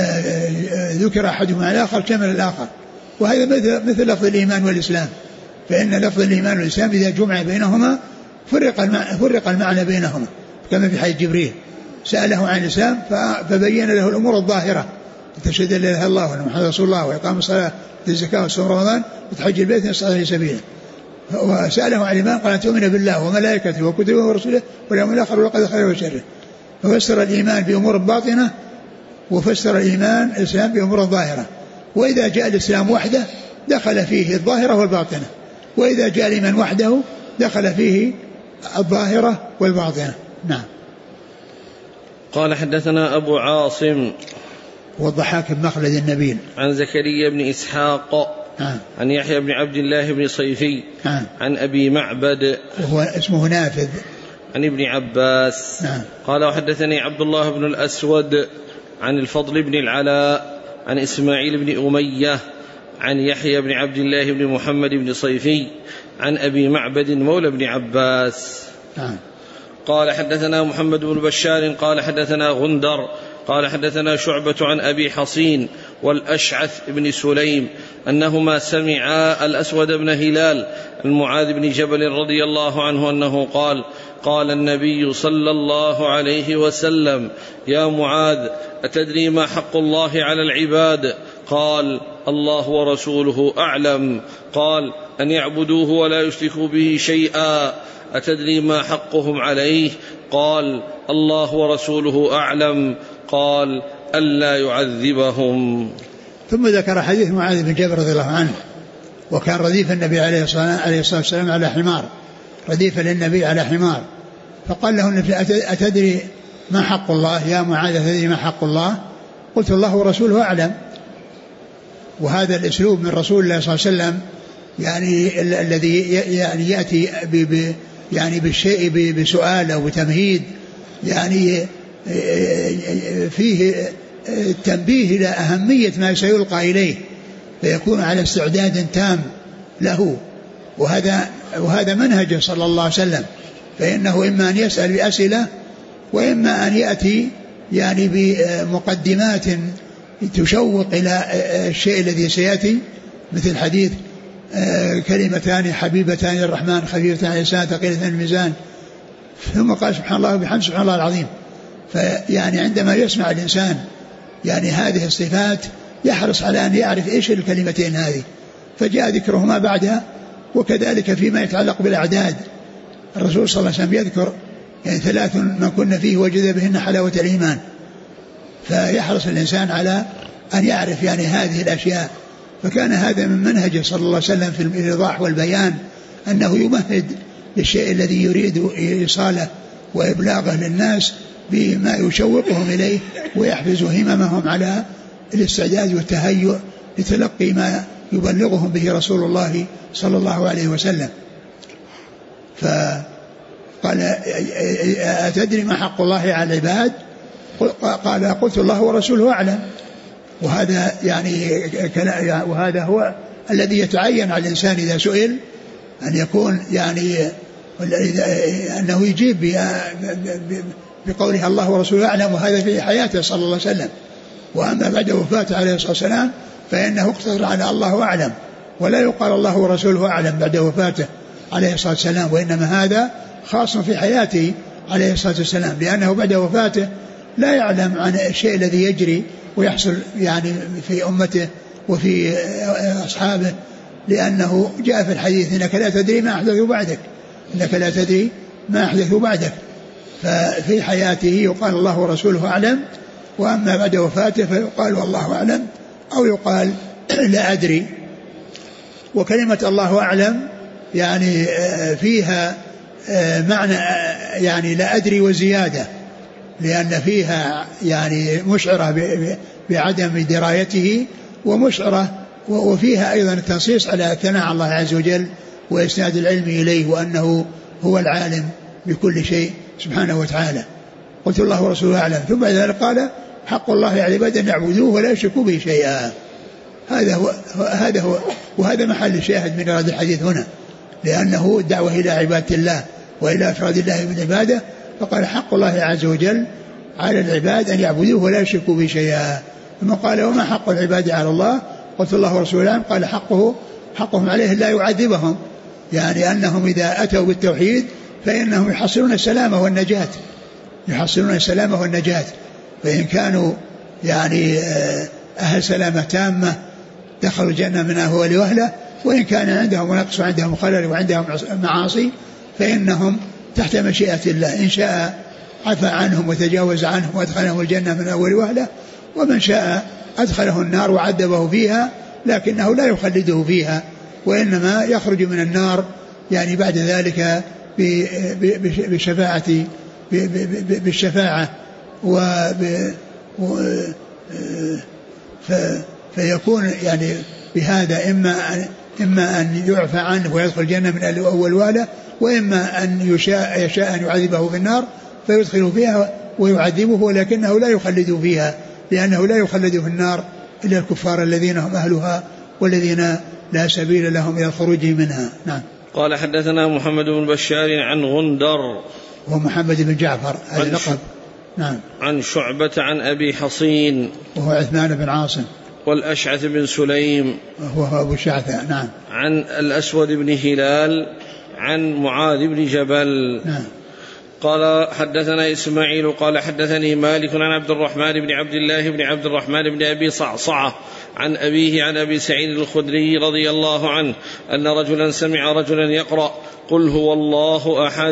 Speaker 2: ذكر أحدهما الآخر شمل الآخر. وهذا مثل لفظ الإيمان والإسلام، فإن لفظ الإيمان والإسلام إذا جمع بينهما فرق المعنى بينهما، كما في حديث جبريل سأله عن الإسلام فبين له الأمور الظاهرة: تشهد أن لا إله إلا الله وأن محمدا رسول الله وإقام الصلاة والزكاة وصوم رمضان وتحج البيت ويستطيع سبيله. وسأله عن الإيمان قال: تؤمن بالله وملائكته وكتبه ورسله واليوم الآخر والقدر خيره وشره. ففسر الإيمان بأمور باطنة، وفسر الإيمان الإسلام بأمور ظاهرة. وإذا جاء الإسلام وحده دخل فيه الظاهرة والباطنة، وإذا جاء الإيمان وحده دخل فيه الظاهرة والباطنة. نعم.
Speaker 1: قال: حدثنا أبو عاصم
Speaker 2: والضحاك بن مخلد النبيل
Speaker 1: عن زكريا بن إسحاق عن يحيى بن عبد الله بن صيفي عن أبي معبد
Speaker 2: وهو اسمه نافذ
Speaker 1: عن ابن عباس قال: وحدثني عبد الله بن الأسود عن الفضل بن العلاء عن إسماعيل بن أمية عن يحيى بن عبد الله بن محمد بن صيفي عن أبي معبد مولى بن عباس قال: حدثنا محمد بن بشار قال: حدثنا غندر قال: حدثنا شعبة عن أبي حصين والأشعث بن سليم أنهما سمعا الأسود بن هلال المعاذ بن جبل رضي الله عنه أنه قال: قال النبي صلى الله عليه وسلم: يا معاذ، أتدري ما حق الله على العباد؟ قال: الله ورسوله أعلم. قال: أن يعبدوه ولا يشركوا به شيئا. أتدري ما حقهم عليه؟ قال: الله ورسوله أعلم. قال: ألا يعذبهم.
Speaker 2: ثم ذكر حديث معاذ بن جبل رضي الله عنه، وكان رديف النبي عليه الصلاة والسلام على حمار، رديف للنبي على حمار، فقال له النبي: أتدري ما حق الله يا معاذ؟ أتدري ما حق الله؟ قلت: الله ورسوله أعلم. وهذا الأسلوب من رسول الله صلى الله عليه وسلم يعني الذي يعني يأتي يعني بالشيء بسؤال أو بتمهيد يعني فيه التنبيه إلى أهمية ما سيلقى إليه فيكون على استعداد تام له. وهذا منهجه صلى الله عليه وسلم، فإنه إما أن يسأل بأسئلة وإما أن يأتي يعني بمقدمات تشوق إلى الشيء الذي سيأتي، مثل حديث كلمتان حبيبتان الرحمن خفيفتان على اللسان ثقيلتان الميزان، ثم قال سبحان الله وبحمده سبحان الله العظيم. فيعني عندما يسمع الإنسان يعني هذه الصفات يحرص على أن يعرف إيش الكلمتين هذه، فجاء ذكرهما بعدها. وكذلك فيما يتعلق بالأعداد، الرسول صلى الله عليه وسلم يذكر يعني 3 من كن فيه وجد بهن حلاوة الإيمان، فيحرص الإنسان على أن يعرف يعني هذه الأشياء. فكان هذا من منهجه صلى الله عليه وسلم في الإيضاح والبيان، أنه يمهد للشيء الذي يريد إيصاله وإبلاغه للناس بما يشوقهم إليه ويحفز هممهم على الاستعداد والتهيؤ لتلقي ما يبلغهم به رسول الله صلى الله عليه وسلم. فقال أتدري ما حق الله على العباد؟ قال قلت الله ورسوله أعلم. وهذا وهذا هو الذي يتعين على الإنسان إذا سئل أن يكون يعني أنه يجيب بقوله الله ورسوله أعلم، وهذا في حياته صلى الله عليه وسلم. وأما بعد وفاته عليه الصلاة والسلام فإنه اقتصر على الله أعلم، ولا يقال الله ورسوله أعلم بعد وفاته عليه الصلاة والسلام، وإنما هذا خاص في حياته عليه الصلاة والسلام، لأنه بعد وفاته لا يعلم عن الشيء الذي يجري ويحصل يعني في أمته وفي أصحابه، لأنه جاء في الحديث إنك لا تدري ما أحدث بعدك، إنك لا تدري ما أحدث بعدك. ففي حياته يقال الله ورسوله أعلم، وأما بعد وفاته فيقال والله أعلم أو يقال لا أدري. وكلمة الله أعلم يعني فيها معنى يعني لا أدري وزيادة، لأن فيها يعني مشعرة بعدم درايته ومشعرة، وفيها أيضا التنصيص على ثناء الله عز وجل وإسناد العلم إليه، وأنه هو العالم بكل شيء سبحانه وتعالى. قلت الله ورسوله أعلم. ثم بعد ذلك قال حق الله على العباد أن يعبدوه ولا يشركوا به شيئا. هذا هو وهذا محل الشاهد من هذا الحديث هنا، لأنه الدعوة إلى عبادة الله وإلى إفراد الله بالعبادة. فقال حق الله عز وجل على العباد أن يعبدوه ولا يشركوا به شيئا. ثم قال وما حق العباد على الله؟ قلت الله ورسوله أعلم. قال حقهم عليه لا يعذبهم، يعني أنهم إذا أتوا بالتوحيد فإنهم يحصلون السلامة والنجاة، يحصلون السلامة والنجاة. فإن كانوا يعني أهل سلامة تامة دخلوا الجنة من أهوال وأهله، وإن كان عندهم نقص وعندهم خلل وعندهم معاصي فإنهم تحت مشيئة الله، إن شاء عفى عنهم وتجاوز عنهم وأدخلهم الجنة من أول وهلة، ومن شاء أدخله النار وعذبه فيها لكنه لا يخلده فيها، وإنما يخرج من النار يعني بعد ذلك بالشفاعة فيكون يعني بهذا إما أن يعفى عنه ويدخل الجنة من أول وهلة، وإما أن يشاء أن يعذبه في النار فيدخل فيها ويعذبه، ولكنه لا يخلد فيها، لأنه لا يخلد في النار إلا الكفار الذين هم أهلها والذين لا سبيل لهم إلى الخروج منها. نعم.
Speaker 1: قال حدثنا محمد بن بشار عن غندر
Speaker 2: ومحمد بن جعفر هذا لقب. نعم.
Speaker 1: عن شعبة عن أبي حصين وهو
Speaker 2: عثمان بن عاصم،
Speaker 1: والأشعث بن سليم
Speaker 2: وهو أبو شعثة. نعم.
Speaker 1: عن الأسود بن هلال عن معاذ بن جبل.
Speaker 2: نعم.
Speaker 1: قال حدثنا إسماعيل قال حدثني مالك عن عبد الرحمن بن عبد الله بن عبد الرحمن بن أبي صعصعة عن أبيه عن أبي سعيد الخدري رضي الله عنه أن رجلا سمع رجلا يقرأ قل هو الله أحد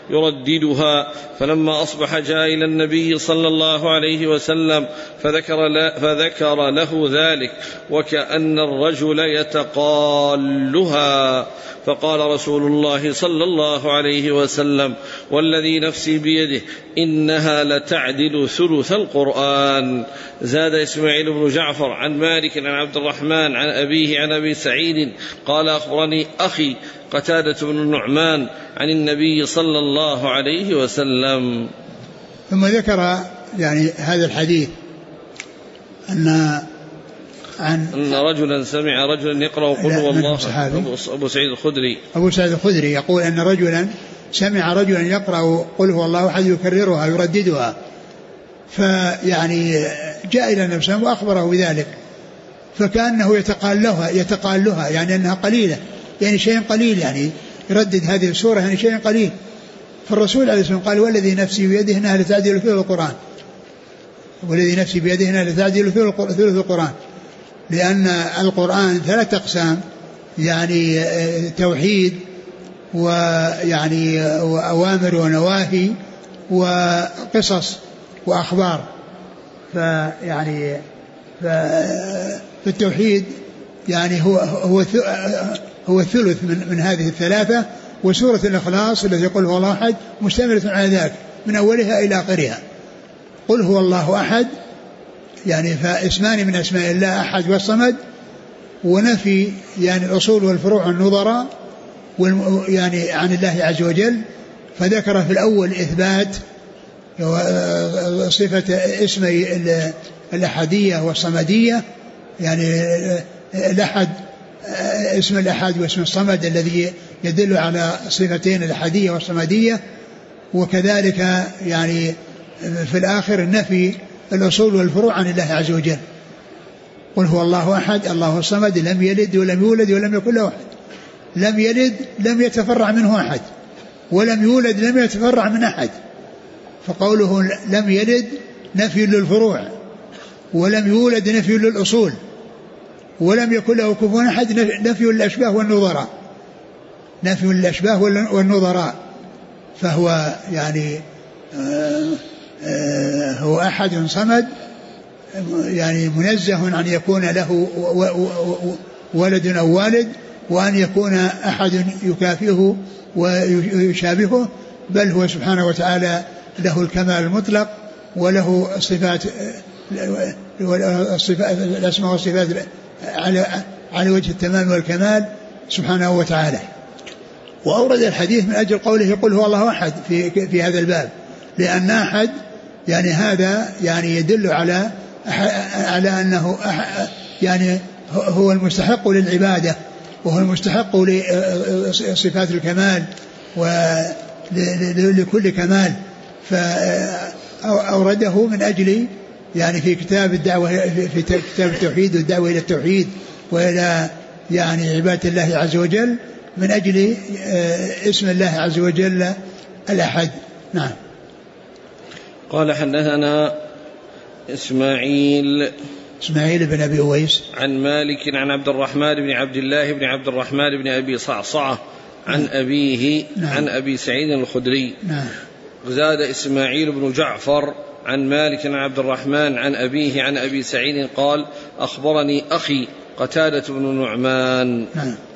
Speaker 1: يرددها. فلما أصبح جاء إلى النبي صلى الله عليه وسلم فذكر له ذلك وكأن الرجل يتقالها، فقال رسول الله صلى الله عليه وسلم: والذي نفسي بيده إنها لتعدل ثلث القرآن. زاد إسماعيل بن جعفر عن مالك عن عبد الرحمن عن أبيه عن أبي سعيد قال: أخبرني أخي قتادة بن النعمان عن النبي صلى الله عليه وسلم.
Speaker 2: ثم ذكر يعني هذا الحديث أن
Speaker 1: رجلا سمع رجلا يقرأ قل هو الله. أبو سعيد الخدري
Speaker 2: يقول أن رجلا سمع رجلا يقرأ قل هو الله أحد يكررها يرددها، فيعني جاء إلى النبي صلى الله عليه وسلم وأخبره بذلك، فكأنه يتقالها يعني أنها قليلة، يعني شيء قليل، يعني يردد هذه السورة يعني شيء قليل. فالرسول عليه الصلاة والسلام قال: والذي نفسي بيده إنها لتعدل ثلث القرآن، والذي نفسي بيده إنها لتعدل ثلث القرآن، لأن القرآن 3 أقسام، يعني توحيد ويعني وأوامر ونواهي وقصص وأخبار. فيعني فالتوحيد يعني هو الثلث من هذه الثلاثة، وسورة الإخلاص التي يقول هو الله أحد مشتملة على ذلك من أولها إلى آخرها. قل هو الله أحد يعني فاسمان من أسماء الله أحد والصمد، ونفي يعني الأصول والفروع والنظراء يعني عن الله عز وجل. فذكر في الأول إثبات صفة اسمي الأحدية والصمدية، يعني الأحد اسم الأحد واسم الصمد الذي يدل على صفتين الأحدية والصمدية، وكذلك يعني في الآخر النفي الأصول والفروع عن الله عز وجل. قل هو الله أحد الله الصمد لم يلد ولم يولد ولم يكن له أحد. لم يلد لم يتفرع منه أحد، ولم يولد لم يتفرع من أحد، فقوله لم يلد نفي للفروع، ولم يولد نفي للأصول، ولم يكن له كفوا أحد نفي الأشباه والنظراء، نفي الأشباه والنظراء. فهو يعني هو أحد صمد، يعني منزه عن يكون له ولد أو والد، وأن يكون أحد يكافئه ويشابهه، بل هو سبحانه وتعالى له الكمال المطلق، وله الصفات الأسماء والصفات على وجه التمام والكمال سبحانه وتعالى. وأورد الحديث من أجل قوله يقول هو الله أحد في هذا الباب، لأن أحد يعني هذا يعني يدل على أنه يعني هو المستحق للعبادة، وهو المستحق لصفات الكمال ولكل كمال. فأورده من أجل يعني في كتاب الدعوة، في كتاب التوحيد والدعوة إلى التوحيد وإلى يعني عبادة الله عز وجل، من أجل اسم الله عز وجل الأحد. نعم.
Speaker 1: قال: حدثنا إسماعيل
Speaker 2: بن أبي أويس
Speaker 1: عن مالك عن عبد الرحمن بن عبد الله بن عبد الرحمن بن أبي صعصعة عن أبيه عن أبي سعيد الخدري. زاد إسماعيل بن جعفر عن مالك عن عبد الرحمن عن أبيه عن أبي سعيد قال: أخبرني أخي قتادة بن النعمان.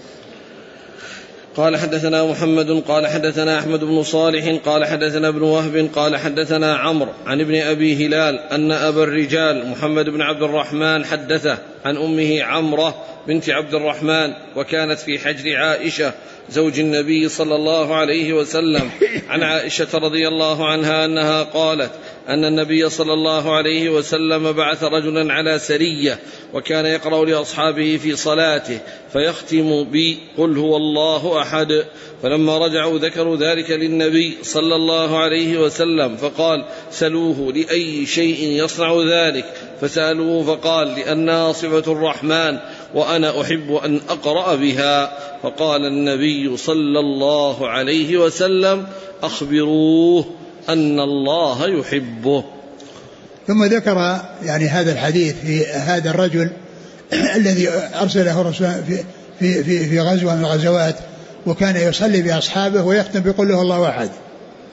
Speaker 1: قال: حدثنا محمد قال حدثنا أحمد بن صالح قال حدثنا ابن وهب قال حدثنا عمرو عن ابن أبي هلال أن أبا الرجال محمد بن عبد الرحمن حدثه عن أمه عمرة بنت عبد الرحمن، وكانت في حجر عائشة زوج النبي صلى الله عليه وسلم، عن عائشة رضي الله عنها أنها قالت أن النبي صلى الله عليه وسلم بعث رجلا على سرية، وكان يقرأ لأصحابه في صلاته فيختم بقل هو الله أحد. فلما رجعوا ذكروا ذلك للنبي صلى الله عليه وسلم، فقال: سلوه لأي شيء يصنع ذلك؟ فسألوه فقال: لأنها صفة الرحمن وأنا أحب أن أقرأ بها. فقال النبي صلى الله عليه وسلم: أخبروه أن الله يحبه.
Speaker 2: ثم ذكر يعني هذا الحديث في هذا الرجل الذي أرسله الرسول في غزوة من الغزوات، وكان يصلي بأصحابه ويختم بقول له الله أحد.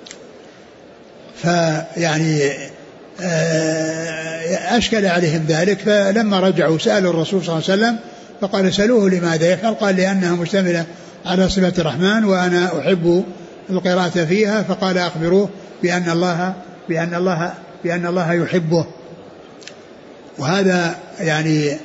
Speaker 2: فيعني أشكل عليهم ذلك، فلما رجعوا سألوا الرسول صلى الله عليه وسلم فقال سألوه لماذا يفعل؟ قال لأنها مشتملة على صفة الرحمن وأنا أحب القراءة فيها، فقال أخبروه بأن الله يحبه. وهذا يعني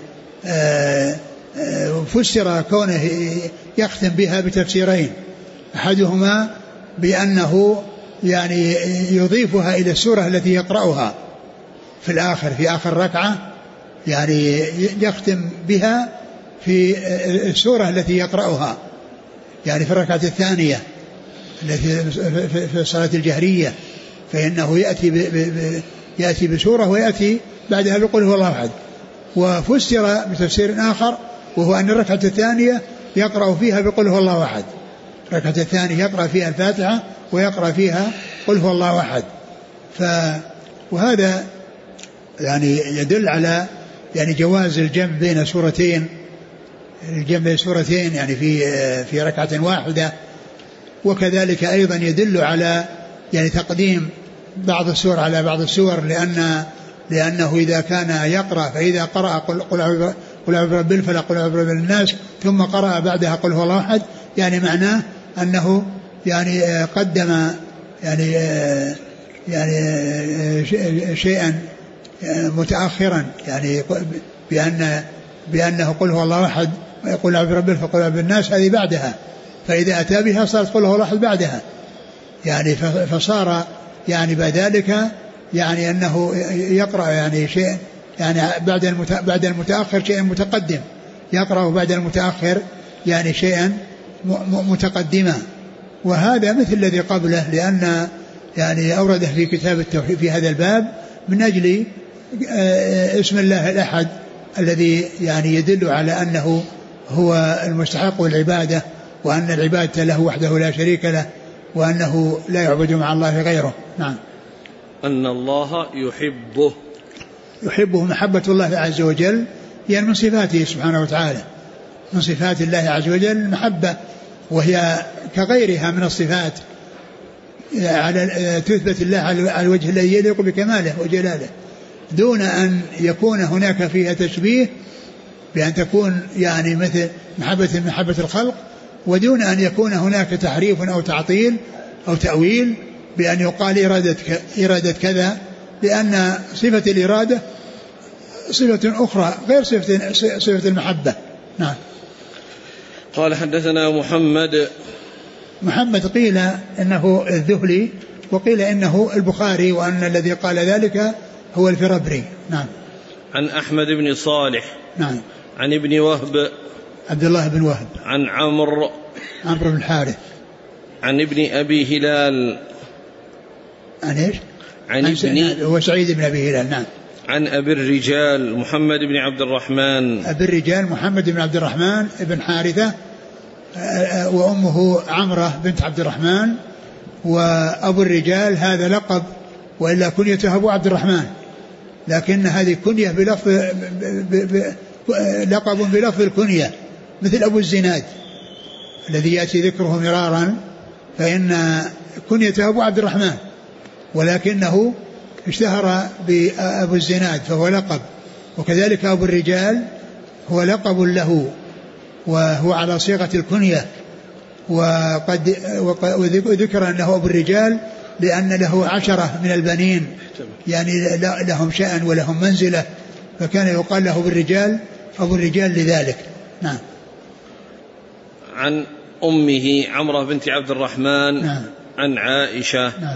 Speaker 2: فسر كونه يختم بها بتفسيرين، أحدهما بأنه يعني يضيفها إلى السورة التي يقرأها في آخر ركعة، يعني يختم بها في السورة التي يقرأها، يعني في الركعة الثانية التي في الصلاة الجهرية، فإنه يأتي بسورة ويأتي بعدها بقول هو الله أحد. وفسر بتفسير آخر وهو أن الركعة الثانية يقرأ فيها بقول هو الله أحد، الركعة الثانية يقرأ فيها الفاتحة ويقرأ فيها قل هو الله أحد. وهذا يعني يدل على يعني جواز الجمع بين سورتين، يعني في ركعة واحدة. وكذلك أيضا يدل على يعني تقديم بعض السور على بعض السور، لأنه إذا كان يقرأ فإذا قرأ قل أعوذ برب الفلق قل أعوذ برب الناس ثم قرأ بعدها قل هو الله أحد، يعني معناه أنه يعني قدم يعني شيئا متأخرا، يعني بأنه قل هو الله أحد ويقول أعوذ برب الفلق قل أعوذ بالناس هذه بعدها، فإذا أتى بها صارت قل هو الله أحد بعدها، يعني فصار يعني بعد ذلك يعني أنه يقرأ يعني شيء يعني بعد المتأخر شيئا متقدم، يقرأ بعد المتأخر يعني شيئا متقدما. وهذا مثل الذي قبله، لأن يعني أورده في كتاب التوحيد في هذا الباب من أجل اسم الله الأحد الذي يعني يدل على أنه هو المستحق العبادة، وأن العبادة له وحده لا شريك له، وأنه لا يعبد مع الله غيره. نعم.
Speaker 1: أن الله
Speaker 2: يحبه محبة الله عز وجل، يعني من صفاته سبحانه وتعالى، من صفات الله عز وجل المحبة، وهي كغيرها من الصفات على تثبت الله على الوجه الذي يليق بكماله وجلاله، دون أن يكون هناك فيها تشبيه بأن تكون يعني مثل محبة الخلق، ودون أن يكون هناك تحريف أو تعطيل أو تأويل بأن يقال إرادة كذا، لأن صفة الإرادة صفة أخرى غير صفة المحبة. نعم.
Speaker 1: قال حدثنا
Speaker 2: محمد قيل إنه الذهلي وقيل إنه البخاري، وأن الذي قال ذلك هو الفربري. نعم.
Speaker 1: عن أحمد بن صالح.
Speaker 2: نعم.
Speaker 1: عن ابن وهب
Speaker 2: عبد الله بن وهب.
Speaker 1: عن عمرو
Speaker 2: بن الحارث.
Speaker 1: عن ابن أبي هلال.
Speaker 2: عن إيش؟
Speaker 1: عن ابن
Speaker 2: وسعيد بن أبي هلال. نعم.
Speaker 1: عن أبي الرجال محمد بن عبد الرحمن.
Speaker 2: أبي الرجال محمد بن عبد الرحمن بن حارثة، وأمه عمرة بنت عبد الرحمن. وأبو الرجال هذا لقب، وإلا كنيته أبو عبد الرحمن، لكن هذه كنية لقب بلفظ الكنية، مثل أبو الزناد الذي يأتي ذكره مرارا، فإن كنيته أبو عبد الرحمن، ولكنه اشتهر بأبو الزناد فهو لقب. وكذلك أبو الرجال هو لقب له، وهو على صيغة الكنية. وذكر أنه أبو الرجال لأن له 10 من البنين، يعني لهم شأن ولهم منزلة، فكان يقال له أبو الرجال لذلك. نعم.
Speaker 1: عن أمه عمرة بنت عبد الرحمن.
Speaker 2: نعم.
Speaker 1: عن عائشة.
Speaker 2: نعم.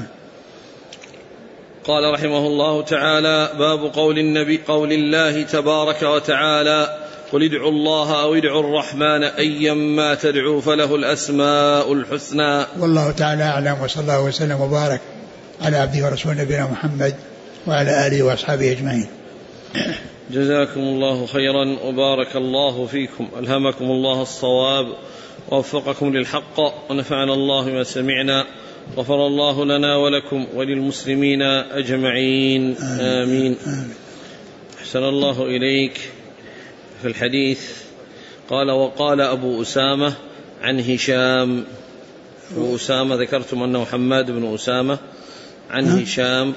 Speaker 1: قال رحمه الله تعالى: باب قول الله تبارك وتعالى: قل ادعوا الله أو ادعوا الرحمن أيما تدعوا فله الأسماء الحسنى.
Speaker 2: والله تعالى أعلم، وصلى الله وسلم وبارك على عبده ورسوله نبينا محمد وعلى آله وأصحابه أجمعين.
Speaker 1: جزاكم الله خيرا وبارك الله فيكم، ألهمكم الله الصواب ووفقكم للحق، ونفعنا الله ما سمعنا، غفر الله لنا ولكم وللمسلمين أجمعين. آمين. أحسن الله إليك. في الحديث قال: وقال أبو أسامة عن هشام. أبو أسامة ذكرتم أنه حماد بن أسامة، عن هشام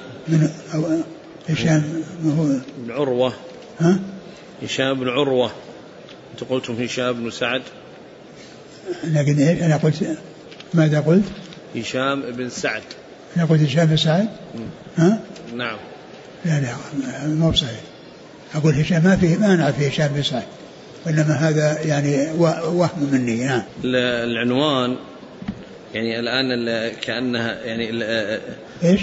Speaker 1: بن عروة. هشام بن عروة. أنت قلتم هشام بن سعد،
Speaker 2: لكن أنا قلت ماذا قلت؟
Speaker 1: هشام بن سعد.
Speaker 2: أنا قلت هشام بن سعد.
Speaker 1: نعم.
Speaker 2: لا مو صحيح. أقول هشام ما نعرف هشام بن سعد، وإنما هذا يعني وهم مني. نعم.
Speaker 1: العنوان يعني الآن كأنها يعني
Speaker 2: إيش؟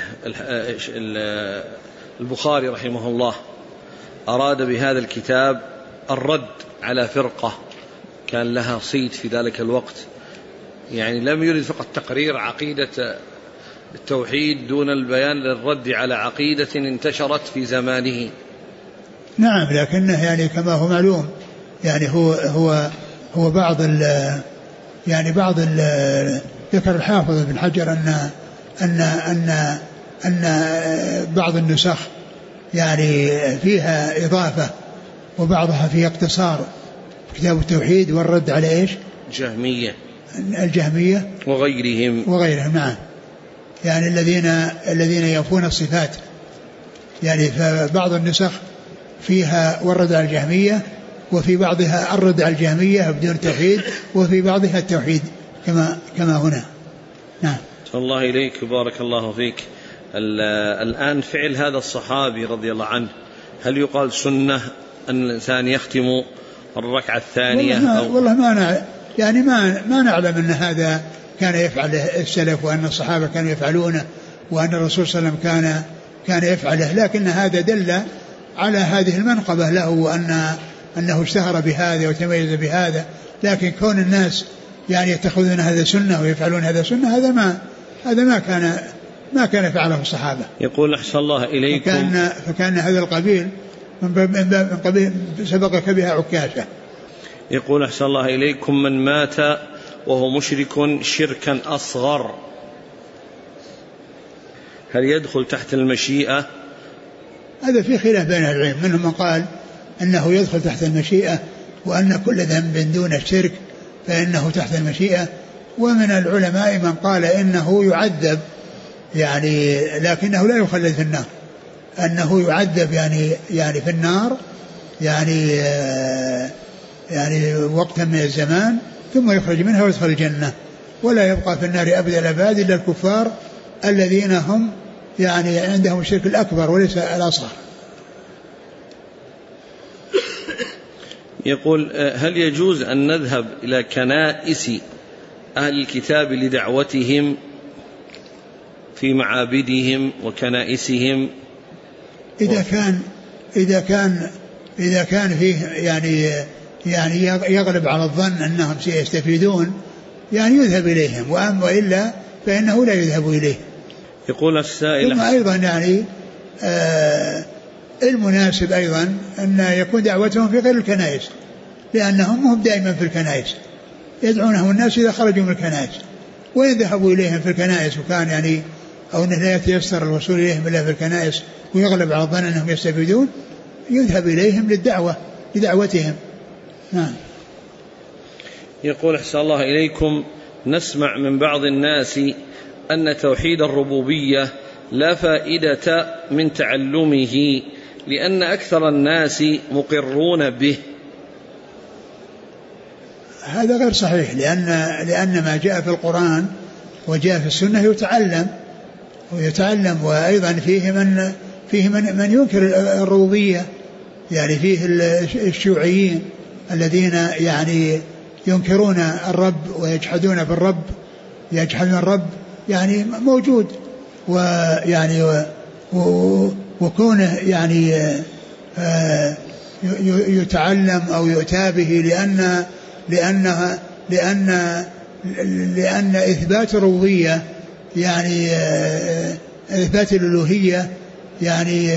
Speaker 1: البخاري رحمه الله أراد بهذا الكتاب الرد على فرقة كان لها صيت في ذلك الوقت، يعني لم يرد فقط تقرير عقيدة التوحيد دون البيان للرد على عقيدة انتشرت في زمانه.
Speaker 2: نعم، لكنه يعني كما هو معلوم يعني هو بعض ذكر الحافظ ابن حجر أن بعض النسخ يعني فيها إضافة وبعضها فيها اقتصار. كتاب التوحيد والرد على إيش؟ الجهمية وغيرهم. نعم، يعني الذين ينفون الصفات، يعني فبعض النسخ فيها والرد على الجهمية، وفي بعضها الرد على الجهمية بدون توحيد، وفي بعضها التوحيد كما هنا. نعم.
Speaker 1: الله إليك بارك الله فيك. الآن فعل هذا الصحابي رضي الله عنه، هل يقال سنة أن الإنسان يختم الركعة الثانية؟
Speaker 2: والله ما نعلم أن هذا كان يفعله السلف، وأن الصحابة كانوا يفعلونه، وأن الرسول صلى الله عليه وسلم كان يفعله، لكن هذا دل على هذه المنقبة له، وأنه اشتهر بهذا وتميز بهذا. لكن كون الناس يعني يتخذون هذا سنة ويفعلون هذا سنة، هذا ما كان فعله الصحابة.
Speaker 1: يقول أحسن الله إليكم.
Speaker 2: فكان هذا القبيل من قبيل سبقك بها عكاشة.
Speaker 1: يقول أحسن الله إليكم: من مات وهو مشرك شركا أصغر هل يدخل تحت المشيئة؟
Speaker 2: هذا في خلاف بين العلم، منهم من قال أنه يدخل تحت المشيئة، وأن كل ذنب دون الشرك فإنه تحت المشيئة، ومن العلماء من قال إنه يعذب يعني لكنه لا يخلد في النار، أنه يعذب يعني في النار يعني وقتا من الزمان، ثم يخرج منها ويدخل الجنة، ولا يبقى في النار أبدا الأبد إلا الكفار الذين هم يعني عندهم الشرك الأكبر وليس الأصغر.
Speaker 1: يقول: هل يجوز أن نذهب إلى كنائس أهل الكتاب لدعوتهم في معابدهم وكنائسهم؟
Speaker 2: إذا كان فيه يعني يغلب على الظن أنهم سيستفيدون يعني يذهب إليهم، وأما إلا فإنه لا يذهب إليه.
Speaker 1: يقول السائل:
Speaker 2: ثم أيضا يعني المناسب أيضا أن يكون دعوتهم في غير الكنائس، لأنهم هم دائما في الكنائس يدعونهم الناس إذا خرجوا من الكنائس، وإن ذهبوا إليهم في الكنائس وكان يعني أو أنه لا يتيسر الوصول إليهم إلا في الكنائس ويغلب على الظن أنهم يستفيدون، يذهب إليهم لدعوتهم. نعم.
Speaker 1: يقول: أحسن الله إليكم، نسمع من بعض الناس أن توحيد الربوبية لا فائدة من تعلمه لأن أكثر الناس مقرون به.
Speaker 2: هذا غير صحيح، لأن ما جاء في القرآن وجاء في السنة يتعلم، وأيضا فيه من ينكر الربوبية، يعني فيه الشيوعيين الذين يعني ينكرون الرب ويجحدون بالرب، يجحدون الرب يعني موجود، ويعني وكونه يعني يتعلم أو يؤتى به لأن إثبات الربوبية يعني إثبات الألوهية يعني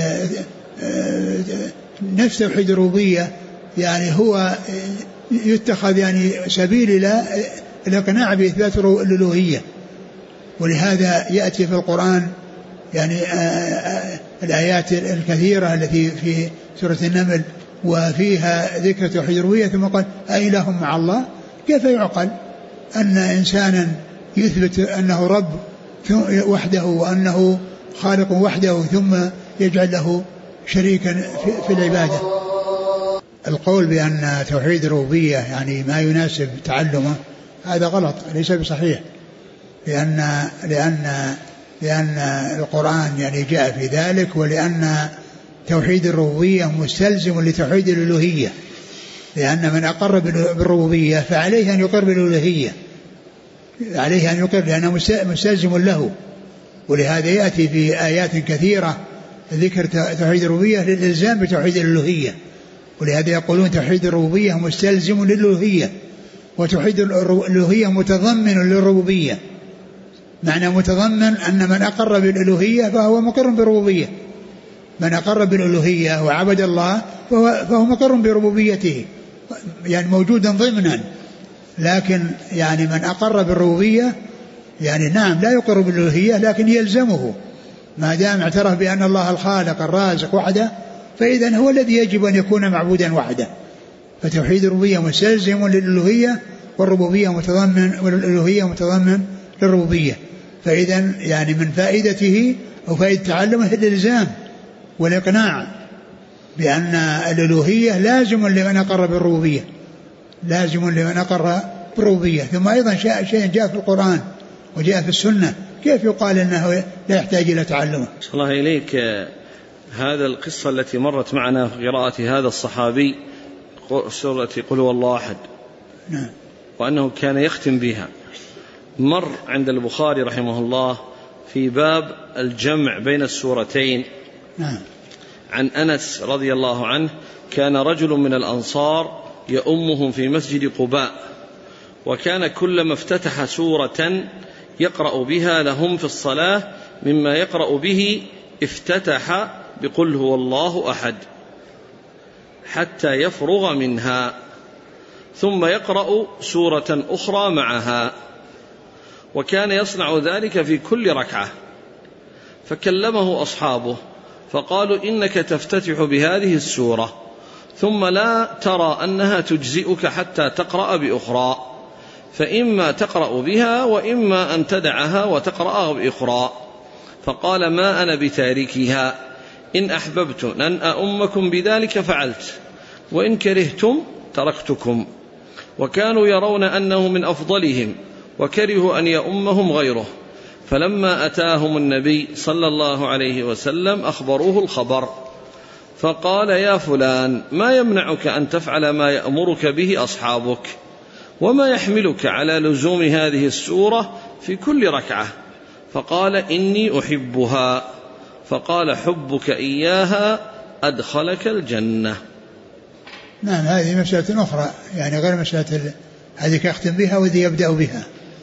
Speaker 2: نفس توحيد الربوبية يعني هو يتخذ يعني سبيل إلى الإقناع بإثبات الألوهية. ولهذا يأتي في القرآن يعني الآيات الكثيرة التي في سورة النمل وفيها ذكر توحيد الربوبية، ثم قال: أإله مع الله. كيف يعقل أن إنسانا يثبت أنه رب وحده وأنه خالق وحده ثم يجعل له شريكا في العبادة. القول بأن توحيد الربوبية يعني ما يناسب تعلمه هذا غلط، ليس بصحيح، لأن القرآن يعني جاء في ذلك، ولأن توحيد الربوبية مستلزم لتوحيد الألوهية، لأن من أقر بالربوبية فعليه أن يقر بالألوهية، عليه أن يقر لأنه مستلزم له. ولهذا يأتي في آيات كثيرة ذكر توحيد الربوبية للإلزام بتوحيد الألوهية، ولهذا يقولون توحيد الربوبية مستلزم للألوهية، وتوحيد الألوهية متضمن للربوبية. معنى متضمن أن من أقر بالألوهية فهو مقر بالربوبية، من أقر بالألوهية وعبد الله فهو مقر بربوبيته، يعني موجودا ضمنا. لكن يعني من أقر بالربوبية يعني نعم لا يقر بالألوهية، لكن يلزمه ما دام اعترف بأن الله الخالق الرازق وحده، فإذن هو الذي يجب أن يكون معبودا وحده. فتوحيد الربوبية مستلزم للألوهية، والربوبية متضمن، والألوهية متضمن للربوبية. فإذن يعني من فائدته أو فائدة تعلمه الإلزام والإقناع بأن الألوهية لازم لمن أقر بالربوبية، لازم لمن أقر بالربوبية. ثم أيضا شيء جاء في القرآن وجاء في السنة، كيف يقال أنه لا يحتاج إلى تعلمه؟
Speaker 1: صلى الله إليك. هذا القصة التي مرت معنا في قراءة هذا الصحابي سورة قل هو الله أحد،
Speaker 2: نعم،
Speaker 1: وأنه كان يختم بها، مر عند البخاري رحمه الله في باب الجمع بين السورتين.
Speaker 2: نعم.
Speaker 1: عن أنس رضي الله عنه كان رجل من الأنصار يؤمهم في مسجد قباء، وكان كلما افتتح سورة يقرأ بها لهم في الصلاة مما يقرأ به افتتح بقل هو الله أحد حتى يفرغ منها، ثم يقرأ سورة أخرى معها، وكان يصنع ذلك في كل ركعة. فكلمه أصحابه فقالوا إنك تفتتح بهذه السورة ثم لا ترى أنها تجزئك حتى تقرأ بأخرى، فإما تقرأ بها وإما أن تدعها وتقرأ بأخرى. فقال ما أنا بتاركها، إن أحببت أن أؤمكم بذلك فعلت، وإن كرهتم تركتكم. وكانوا يرون أنه من أفضلهم، وكرهوا أن يؤمهم غيره. فلما أتاهم النبي صلى الله عليه وسلم أخبروه الخبر، فقال يا فلان ما يمنعك أن تفعل ما يأمرك به أصحابك، وما يحملك على لزوم هذه السورة في كل ركعة؟ فقال إني أحبها. فقال حبك إياها أدخلك الجنة.
Speaker 2: نعم، هذه مسألة أخرى يعني غير مسألة هذه يختم بها وذي يبدأ بها،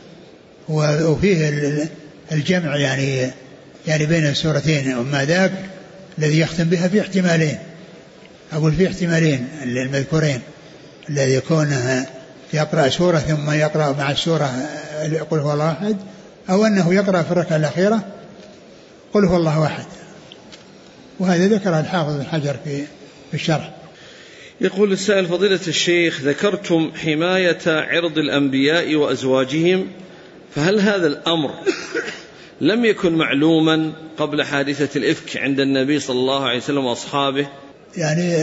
Speaker 2: وفيه الجمع يعني بين السورتين. وما ذاك الذي يختم بها في احتمالين، أقول في احتمالين المذكورين، الذي يكون يقرأ سورة ثم يقرأ مع السورة قل هو الله أحد، أو أنه يقرأ في الركعة الأخيرة قل هو الله أحد. وهذا ذكر الحافظ بن حجر في الشرح.
Speaker 1: يقول السائل فضيلة الشيخ ذكرتم حماية عرض الأنبياء وأزواجهم، فهل هذا الأمر لم يكن معلوما قبل حادثة الإفك عند النبي صلى الله عليه وسلم وأصحابه؟
Speaker 2: يعني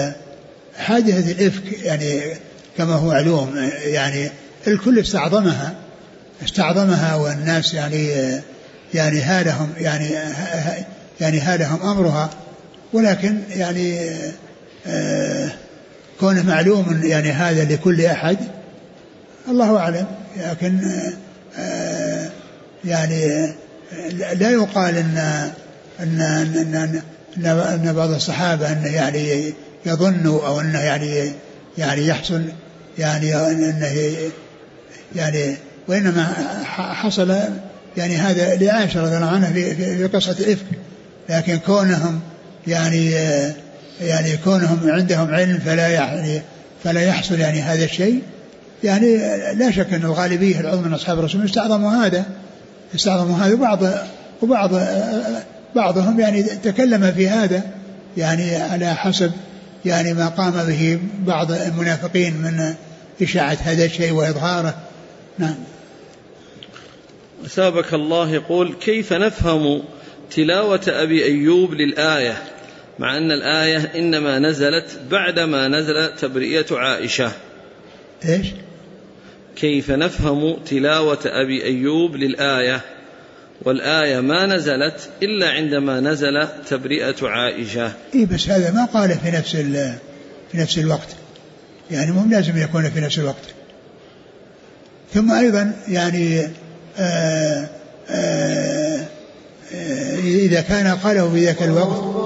Speaker 2: حادثة الإفك يعني كما هو معلوم يعني الكل استعظمها والناس يعني هالهم أمرها، ولكن يعني كونه معلوم يعني هذا لكل أحد الله أعلم. لكن يعني لا يقال أن بعض الصحابة أن يعني يظنوا أو أنه يعني يحصل أنه وإنما حصل يعني هذا لعائشة رضي الله عنها في قصة الإفك. لكن كونهم يعني كونهم عندهم علم فلا يحصل يعني هذا الشيء، يعني لا شك أن الغالبية العظمى من أصحاب الرسول استعظموا هذا، وبعضهم يعني تكلم في هذا يعني على حسب يعني ما قام به بعض المنافقين من إشاعة هذا الشيء وإظهاره. نعم.
Speaker 1: أثابك الله. يقول: كيف نفهم تلاوة أبي أيوب للآية مع أن الآية إنما نزلت بعدما نزل تبرئة عائشة؟
Speaker 2: إيش؟
Speaker 1: كيف نفهم تلاوة أبي أيوب للآية والآية ما نزلت إلا عندما نزل تبرئة عائشة؟
Speaker 2: إيه بس هذا ما قال في نفس الوقت، يعني مو لازم يكون في نفس الوقت. ثم أيضا يعني إذا كان قاله في ذاك الوقت